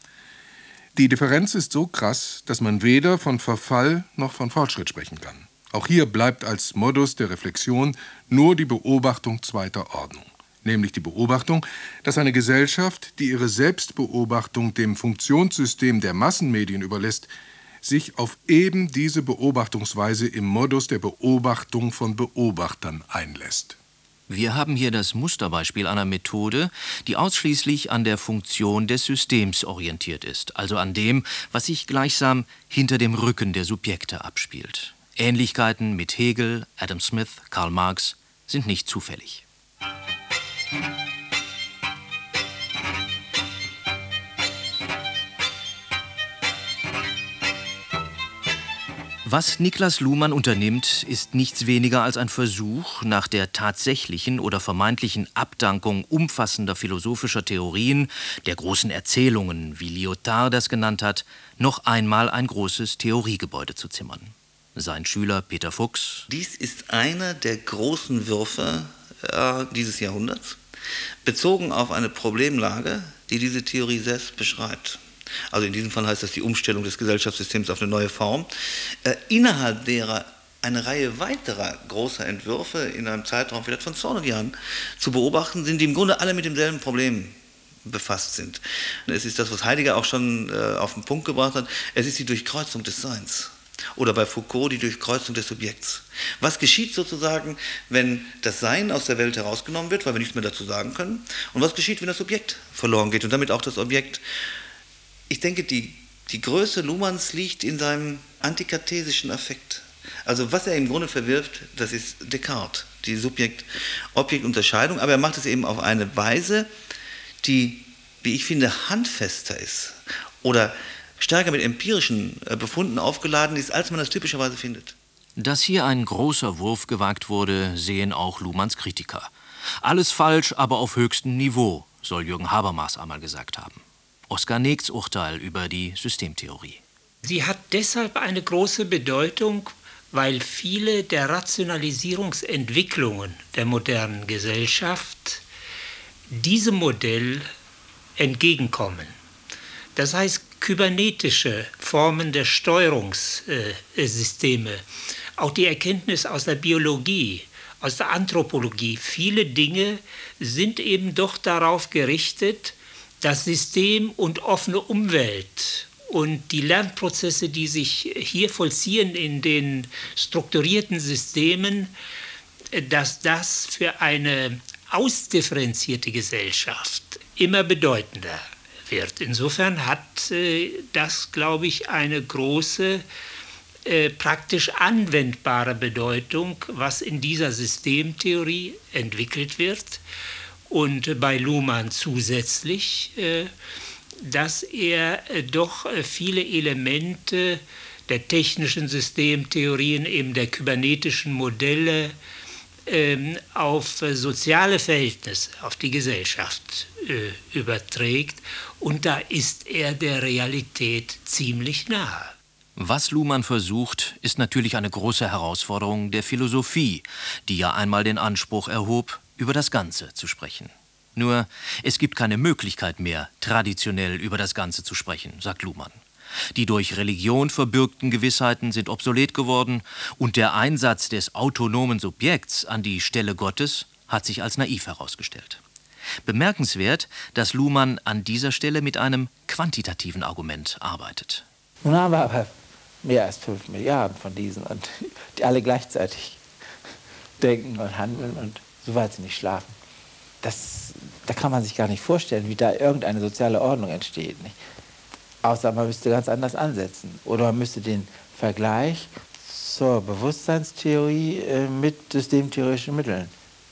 Die Differenz ist so krass, dass man weder von Verfall noch von Fortschritt sprechen kann. Auch hier bleibt als Modus der Reflexion nur die Beobachtung zweiter Ordnung, nämlich die Beobachtung, dass eine Gesellschaft, die ihre Selbstbeobachtung dem Funktionssystem der Massenmedien überlässt, sich auf eben diese Beobachtungsweise im Modus der Beobachtung von Beobachtern einlässt. Wir haben hier das Musterbeispiel einer Methode, die ausschließlich an der Funktion des Systems orientiert ist, also an dem, was sich gleichsam hinter dem Rücken der Subjekte abspielt. Ähnlichkeiten mit Hegel, Adam Smith, Karl Marx sind nicht zufällig. Was Niklas Luhmann unternimmt, ist nichts weniger als ein Versuch, nach der tatsächlichen oder vermeintlichen Abdankung umfassender philosophischer Theorien, der großen Erzählungen, wie Lyotard das genannt hat, noch einmal ein großes Theoriegebäude zu zimmern. Sein Schüler Peter Fuchs: Dies ist einer der großen Würfe äh, dieses Jahrhunderts, bezogen auf eine Problemlage, die diese Theorie selbst beschreibt. Also in diesem Fall heißt das die Umstellung des Gesellschaftssystems auf eine neue Form, äh, innerhalb derer eine Reihe weiterer großer Entwürfe in einem Zeitraum vielleicht von zweihundert Jahren zu beobachten sind, die im Grunde alle mit demselben Problem befasst sind. Es ist das, was Heidegger auch schon äh, auf den Punkt gebracht hat, es ist die Durchkreuzung des Seins. Oder bei Foucault die Durchkreuzung des Subjekts. Was geschieht sozusagen, wenn das Sein aus der Welt herausgenommen wird, weil wir nichts mehr dazu sagen können? Und was geschieht, wenn das Subjekt verloren geht und damit auch das Objekt? Ich denke, die, die Größe Luhmanns liegt in seinem antikartesischen Affekt. Also was er im Grunde verwirft, das ist Descartes, die Subjekt-Objekt-Unterscheidung, aber er macht es eben auf eine Weise, die, wie ich finde, handfester ist oder stärker mit empirischen Befunden aufgeladen ist, als man das typischerweise findet. Dass hier ein großer Wurf gewagt wurde, sehen auch Luhmanns Kritiker. Alles falsch, aber auf höchstem Niveau, soll Jürgen Habermas einmal gesagt haben. Oskar Negts Urteil über die Systemtheorie: Sie hat deshalb eine große Bedeutung, weil viele der Rationalisierungsentwicklungen der modernen Gesellschaft diesem Modell entgegenkommen. Das heißt, kybernetische Formen der Steuerungssysteme, auch die Erkenntnis aus der Biologie, aus der Anthropologie, viele Dinge sind eben doch darauf gerichtet, das System und offene Umwelt und die Lernprozesse, die sich hier vollziehen in den strukturierten Systemen, dass das für eine ausdifferenzierte Gesellschaft immer bedeutender wird. Insofern hat äh, das, glaube ich, eine große, äh, praktisch anwendbare Bedeutung, was in dieser Systemtheorie entwickelt wird. Und äh, bei Luhmann zusätzlich, äh, dass er äh, doch äh, viele Elemente der technischen Systemtheorien, eben der kybernetischen Modelle, ähm, auf äh, soziale Verhältnisse, auf die Gesellschaft äh, überträgt. Und da ist er der Realität ziemlich nahe. Was Luhmann versucht, ist natürlich eine große Herausforderung der Philosophie, die ja einmal den Anspruch erhob, über das Ganze zu sprechen. Nur, es gibt keine Möglichkeit mehr, traditionell über das Ganze zu sprechen, sagt Luhmann. Die durch Religion verbürgten Gewissheiten sind obsolet geworden und der Einsatz des autonomen Subjekts an die Stelle Gottes hat sich als naiv herausgestellt. Bemerkenswert, dass Luhmann an dieser Stelle mit einem quantitativen Argument arbeitet. Nun haben wir aber mehr als fünf Milliarden von diesen, und die alle gleichzeitig denken und handeln und soweit sie nicht schlafen. Das, da kann man sich gar nicht vorstellen, wie da irgendeine soziale Ordnung entsteht. Nicht? Außer man müsste ganz anders ansetzen. Oder man müsste den Vergleich zur Bewusstseinstheorie äh, mit systemtheoretischen Mitteln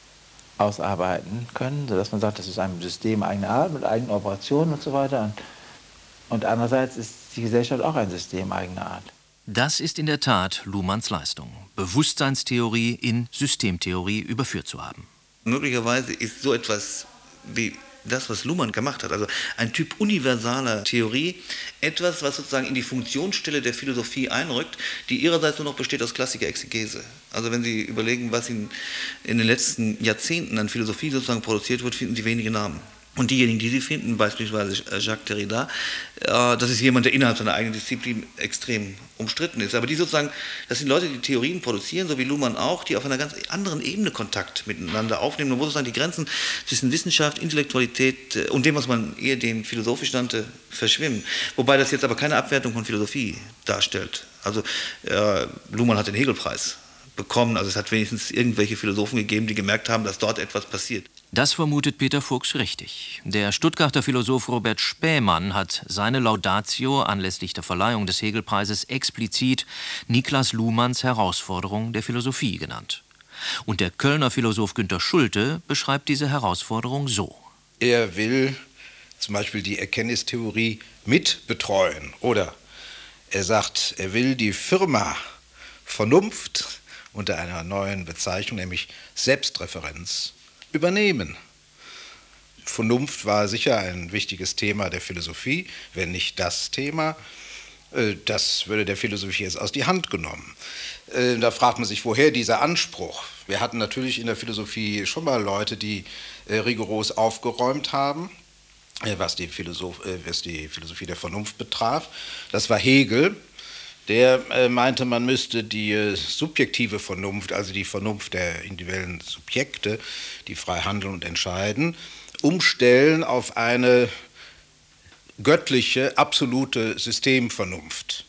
ausarbeiten können, sodass man sagt, das ist ein System eigener Art mit eigenen Operationen und so weiter. Und, und andererseits ist die Gesellschaft auch ein System eigener Art. Das ist in der Tat Luhmanns Leistung, Bewusstseinstheorie in Systemtheorie überführt zu haben. Möglicherweise ist so etwas wie das, was Luhmann gemacht hat, also ein Typ universaler Theorie, etwas, was sozusagen in die Funktionsstelle der Philosophie einrückt, die ihrerseits nur noch besteht aus klassischer Exegese. Also wenn Sie überlegen, was in, in den letzten Jahrzehnten an Philosophie sozusagen produziert wird, finden Sie wenige Namen. Und diejenigen, die Sie finden, beispielsweise Jacques Derrida, das ist jemand, der innerhalb seiner eigenen Disziplin extrem umstritten ist. Aber die sozusagen, das sind Leute, die Theorien produzieren, so wie Luhmann auch, die auf einer ganz anderen Ebene Kontakt miteinander aufnehmen, und wo sozusagen die Grenzen zwischen Wissenschaft, Intellektualität und dem, was man eher den philosophisch nannte, verschwimmen. Wobei das jetzt aber keine Abwertung von Philosophie darstellt. Also äh, Luhmann hat den Hegelpreis bekommen, also es hat wenigstens irgendwelche Philosophen gegeben, die gemerkt haben, dass dort etwas passiert. Das vermutet Peter Fuchs richtig. Der Stuttgarter Philosoph Robert Spähmann hat seine Laudatio anlässlich der Verleihung des Hegelpreises explizit Niklas Luhmanns Herausforderung der Philosophie genannt. Und der Kölner Philosoph Günter Schulte beschreibt diese Herausforderung so: Er will zum Beispiel die Erkenntnistheorie mitbetreuen. Oder er sagt, er will die Firma Vernunft unter einer neuen Bezeichnung, nämlich Selbstreferenz, übernehmen. Vernunft war sicher ein wichtiges Thema der Philosophie, wenn nicht das Thema. Das würde der Philosophie jetzt aus die Hand genommen. Da fragt man sich, woher dieser Anspruch? Wir hatten natürlich in der Philosophie schon mal Leute, die rigoros aufgeräumt haben, was die, Philosoph was die Philosophie der Vernunft betraf. Das war Hegel. Der meinte, man müsste die subjektive Vernunft, also die Vernunft der individuellen Subjekte, die frei handeln und entscheiden, umstellen auf eine göttliche, absolute Systemvernunft.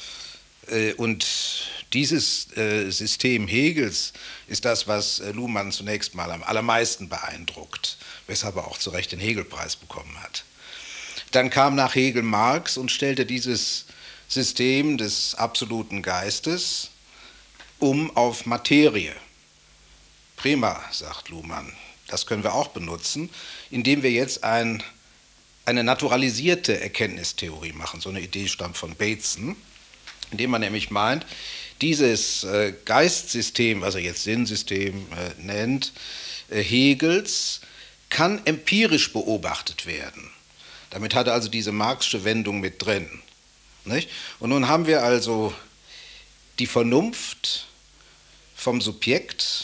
Und dieses System Hegels ist das, was Luhmann zunächst mal am allermeisten beeindruckt, weshalb er auch zu Recht den Hegelpreis bekommen hat. Dann kam nach Hegel Marx und stellte dieses System des absoluten Geistes um auf Materie. Prima, sagt Luhmann, das können wir auch benutzen, indem wir jetzt ein eine naturalisierte Erkenntnistheorie machen. So eine Idee stammt von Bateson, indem man nämlich meint, dieses äh, Geistsystem, was er jetzt Sinnsystem äh, nennt, äh, Hegels, kann empirisch beobachtet werden. Damit hat er also diese Marxische Wendung mit drin. Nicht? Und nun haben wir also die Vernunft vom Subjekt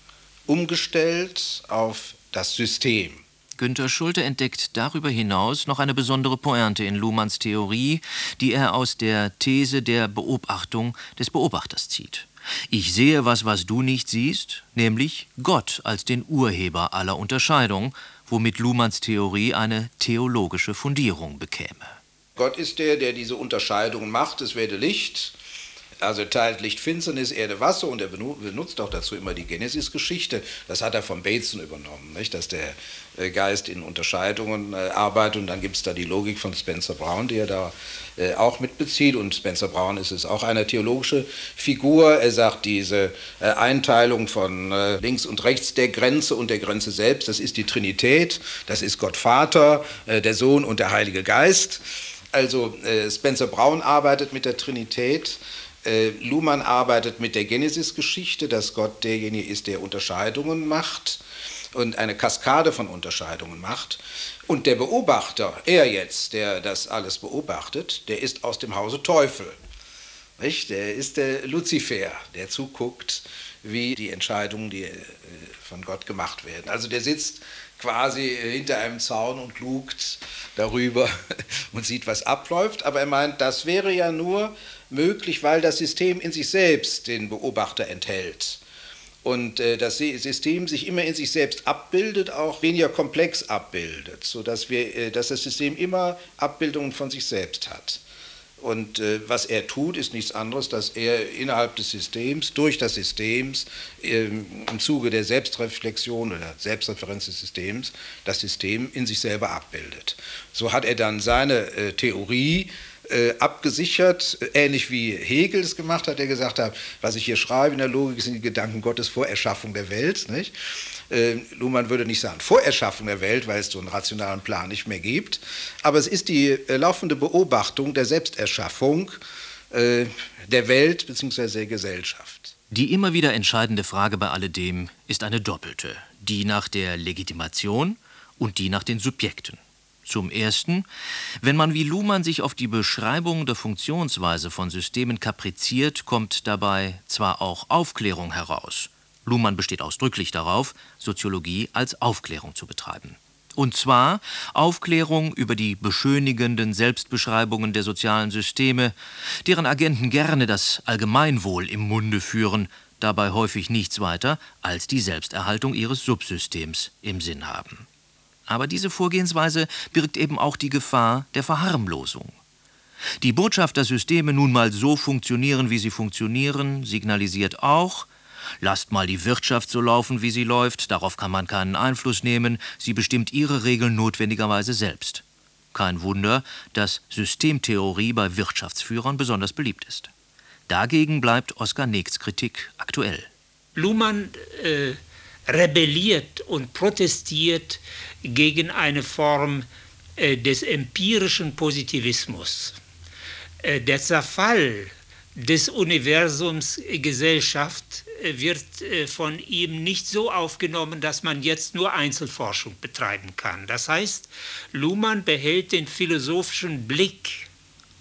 umgestellt auf das System. Günter Schulte entdeckt darüber hinaus noch eine besondere Pointe in Luhmanns Theorie, die er aus der These der Beobachtung des Beobachters zieht. Ich sehe was, was du nicht siehst, nämlich Gott als den Urheber aller Unterscheidung, womit Luhmanns Theorie eine theologische Fundierung bekäme. Gott ist der, der diese Unterscheidungen macht, es werde Licht, also teilt Licht, Finsternis, Erde, Wasser, und er benutzt auch dazu immer die Genesis-Geschichte. Das hat er von Bateson übernommen, nicht? Dass der Geist in Unterscheidungen arbeitet, und dann gibt es da die Logik von Spencer Brown, die er da auch mitbezieht, und Spencer Brown ist es auch eine theologische Figur. Er sagt, diese Einteilung von links und rechts der Grenze und der Grenze selbst, das ist die Trinität, das ist Gott Vater, der Sohn und der Heilige Geist. Also Spencer Brown arbeitet mit der Trinität. Luhmann arbeitet mit der Genesis-Geschichte, dass Gott derjenige ist, der Unterscheidungen macht und eine Kaskade von Unterscheidungen macht. Und der Beobachter, er jetzt, der das alles beobachtet, der ist aus dem Hause Teufel. Nicht? Der ist der Luzifer, der zuguckt, wie die Entscheidungen, die von Gott gemacht werden. Also der sitzt quasi hinter einem Zaun und lugt darüber und sieht, was abläuft. Aber er meint, das wäre ja nur möglich, weil das System in sich selbst den Beobachter enthält. Und äh, das System sich immer in sich selbst abbildet, auch weniger komplex abbildet, sodass wir, äh, dass das System immer Abbildungen von sich selbst hat. Und äh, was er tut, ist nichts anderes, dass er innerhalb des Systems, durch das System, äh, im Zuge der Selbstreflexion oder Selbstreferenz des Systems, das System in sich selber abbildet. So hat er dann seine äh, Theorie äh, abgesichert, ähnlich wie Hegel es gemacht hat, der gesagt hat, was ich hier schreibe in der Logik sind die Gedanken Gottes vor Erschaffung der Welt, nicht? Luhmann würde nicht sagen Vorerschaffung der Welt, weil es so einen rationalen Plan nicht mehr gibt, aber es ist die äh, laufende Beobachtung der Selbsterschaffung äh, der Welt bzw. der Gesellschaft. Die immer wieder entscheidende Frage bei alledem ist eine doppelte, die nach der Legitimation und die nach den Subjekten. Zum Ersten, wenn man wie Luhmann sich auf die Beschreibung der Funktionsweise von Systemen kapriziert, kommt dabei zwar auch Aufklärung heraus. Luhmann besteht ausdrücklich darauf, Soziologie als Aufklärung zu betreiben. Und zwar Aufklärung über die beschönigenden Selbstbeschreibungen der sozialen Systeme, deren Agenten gerne das Allgemeinwohl im Munde führen, dabei häufig nichts weiter als die Selbsterhaltung ihres Subsystems im Sinn haben. Aber diese Vorgehensweise birgt eben auch die Gefahr der Verharmlosung. Die Botschaft, dass Systeme nun mal so funktionieren, wie sie funktionieren, signalisiert auch: Lasst mal die Wirtschaft so laufen, wie sie läuft, darauf kann man keinen Einfluss nehmen, sie bestimmt ihre Regeln notwendigerweise selbst. Kein Wunder, dass Systemtheorie bei Wirtschaftsführern besonders beliebt ist. Dagegen bleibt Oskar Negts Kritik aktuell. Luhmann äh, rebelliert und protestiert gegen eine Form äh, des empirischen Positivismus. Äh, der Zerfall des Universums Gesellschaft wird von ihm nicht so aufgenommen, dass man jetzt nur Einzelforschung betreiben kann. Das heißt, Luhmann behält den philosophischen Blick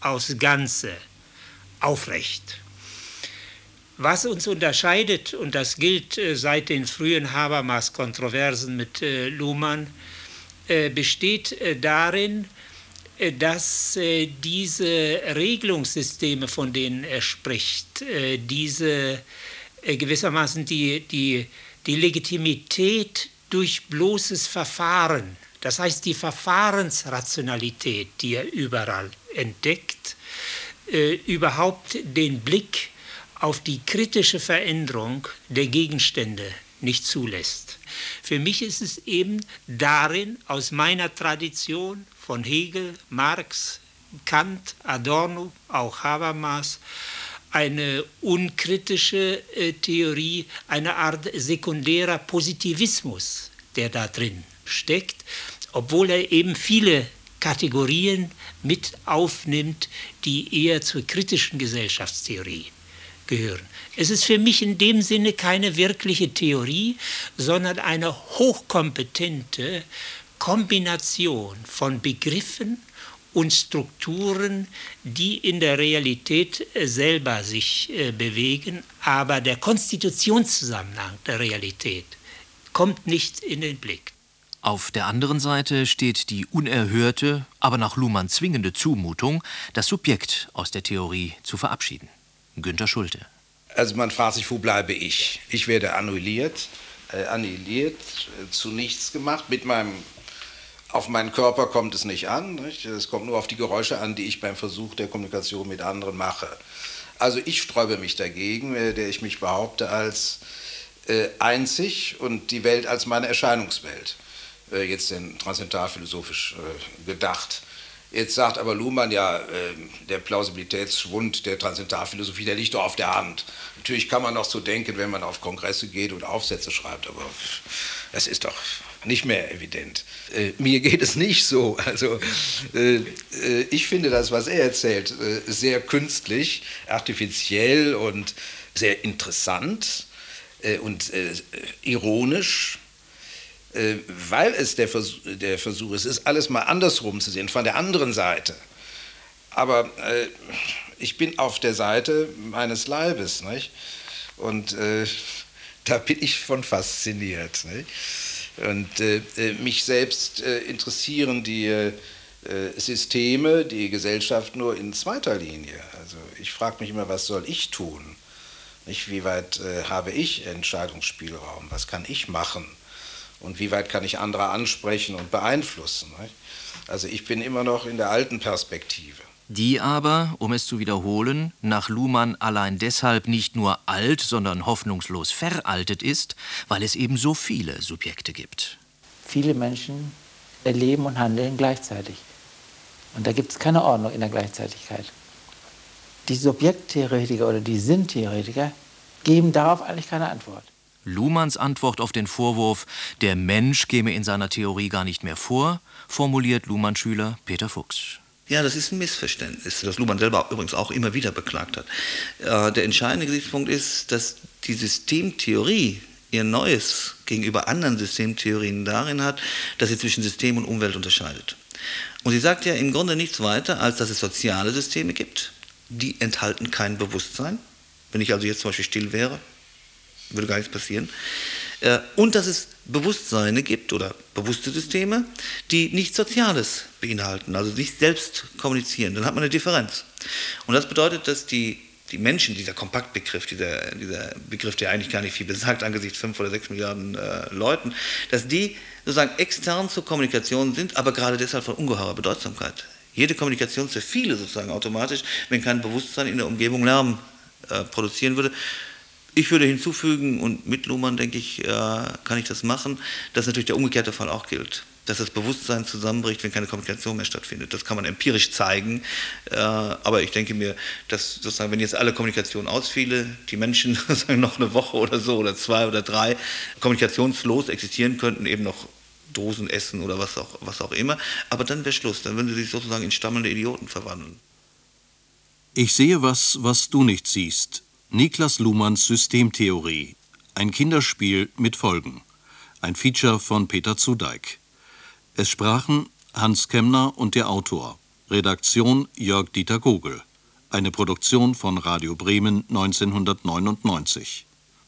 aufs Ganze aufrecht. Was uns unterscheidet, und das gilt äh, seit den frühen Habermas-Kontroversen mit äh, Luhmann, äh, besteht äh, darin, äh, dass äh, diese Regelungssysteme, von denen er spricht, äh, diese äh, gewissermaßen die, die, die Legitimität durch bloßes Verfahren, das heißt die Verfahrensrationalität, die er überall entdeckt, äh, überhaupt den Blick auf die kritische Veränderung der Gegenstände nicht zulässt. Für mich ist es eben darin, aus meiner Tradition von Hegel, Marx, Kant, Adorno, auch Habermas, eine unkritische äh, Theorie, eine Art sekundärer Positivismus, der da drin steckt, obwohl er eben viele Kategorien mit aufnimmt, die eher zur kritischen Gesellschaftstheorie gehören. Es ist für mich in dem Sinne keine wirkliche Theorie, sondern eine hochkompetente Kombination von Begriffen und Strukturen, die in der Realität selber sich äh, bewegen, aber der Konstitutionszusammenhang der Realität kommt nicht in den Blick. Auf der anderen Seite steht die unerhörte, aber nach Luhmann zwingende Zumutung, das Subjekt aus der Theorie zu verabschieden. Günter Schulte. Also man fragt sich, wo bleibe ich? Ich werde annulliert, äh, annihiliert, äh, zu nichts gemacht. Mit meinem, auf meinen Körper kommt es nicht an. Nicht? Es kommt nur auf die Geräusche an, die ich beim Versuch der Kommunikation mit anderen mache. Also ich sträube mich dagegen, äh, der ich mich behaupte als äh, einzig und die Welt als meine Erscheinungswelt. Äh, jetzt denn transzendentalphilosophisch äh, gedacht. Jetzt sagt aber Luhmann, ja, äh, der Plausibilitätsschwund der Transzendentalphilosophie, der liegt doch auf der Hand. Natürlich kann man noch so denken, wenn man auf Kongresse geht und Aufsätze schreibt, aber das ist doch nicht mehr evident. Äh, mir geht es nicht so. Also äh, äh, ich finde das, was er erzählt, äh, sehr künstlich, artifiziell und sehr interessant äh, und äh, ironisch. Weil es der Versuch, der Versuch ist, ist alles mal andersrum zu sehen, von der anderen Seite. Aber äh, ich bin auf der Seite meines Leibes, nicht? Und äh, da bin ich von fasziniert. Nicht? Und äh, mich selbst äh, interessieren die äh, Systeme, die Gesellschaft nur in zweiter Linie. Also ich frage mich immer, was soll ich tun? Nicht? Wie weit äh, habe ich Entscheidungsspielraum? Was kann ich machen? Und wie weit kann ich andere ansprechen und beeinflussen? Nicht? Also ich bin immer noch in der alten Perspektive. Die aber, um es zu wiederholen, nach Luhmann allein deshalb nicht nur alt, sondern hoffnungslos veraltet ist, weil es eben so viele Subjekte gibt. Viele Menschen erleben und handeln gleichzeitig. Und da gibt es keine Ordnung in der Gleichzeitigkeit. Die Subjekttheoretiker oder die Sinntheoretiker geben darauf eigentlich keine Antwort. Luhmanns Antwort auf den Vorwurf, der Mensch käme in seiner Theorie gar nicht mehr vor, formuliert Luhmann-Schüler Peter Fuchs. Ja, das ist ein Missverständnis, das Luhmann selber übrigens auch immer wieder beklagt hat. Äh, der entscheidende Gesichtspunkt ist, dass die Systemtheorie ihr Neues gegenüber anderen Systemtheorien darin hat, dass sie zwischen System und Umwelt unterscheidet. Und sie sagt ja im Grunde nichts weiter, als dass es soziale Systeme gibt, die enthalten kein Bewusstsein. Wenn ich also jetzt zum Beispiel still wäre, würde gar nichts passieren. Und dass es Bewusstseine gibt oder bewusste Systeme, die nichts Soziales beinhalten, also nicht selbst kommunizieren. Dann hat man eine Differenz. Und das bedeutet, dass die, die Menschen, dieser Kompaktbegriff, dieser, dieser Begriff, der eigentlich gar nicht viel besagt angesichts fünf oder sechs Milliarden äh, Leuten, dass die sozusagen extern zur Kommunikation sind, aber gerade deshalb von ungeheurer Bedeutsamkeit. Jede Kommunikation ist für viele sozusagen automatisch, wenn kein Bewusstsein in der Umgebung Lärm äh, produzieren würde. Ich würde hinzufügen, und mit Luhmann, denke ich, kann ich das machen, dass natürlich der umgekehrte Fall auch gilt. Dass das Bewusstsein zusammenbricht, wenn keine Kommunikation mehr stattfindet. Das kann man empirisch zeigen, aber ich denke mir, dass sozusagen, wenn jetzt alle Kommunikation ausfiele, die Menschen sozusagen noch eine Woche oder so oder zwei oder drei kommunikationslos existieren könnten, eben noch Dosen essen oder was auch, was auch immer, aber dann wäre Schluss, dann würden sie sich sozusagen in stammelnde Idioten verwandeln. Ich sehe was, was du nicht siehst. Niklas Luhmanns Systemtheorie. Ein Kinderspiel mit Folgen. Ein Feature von Peter Zudeik. Es sprachen Hans Kemner und der Autor. Redaktion Jörg-Dieter Gogel. Eine Produktion von Radio Bremen neunzehnhundertneunundneunzig.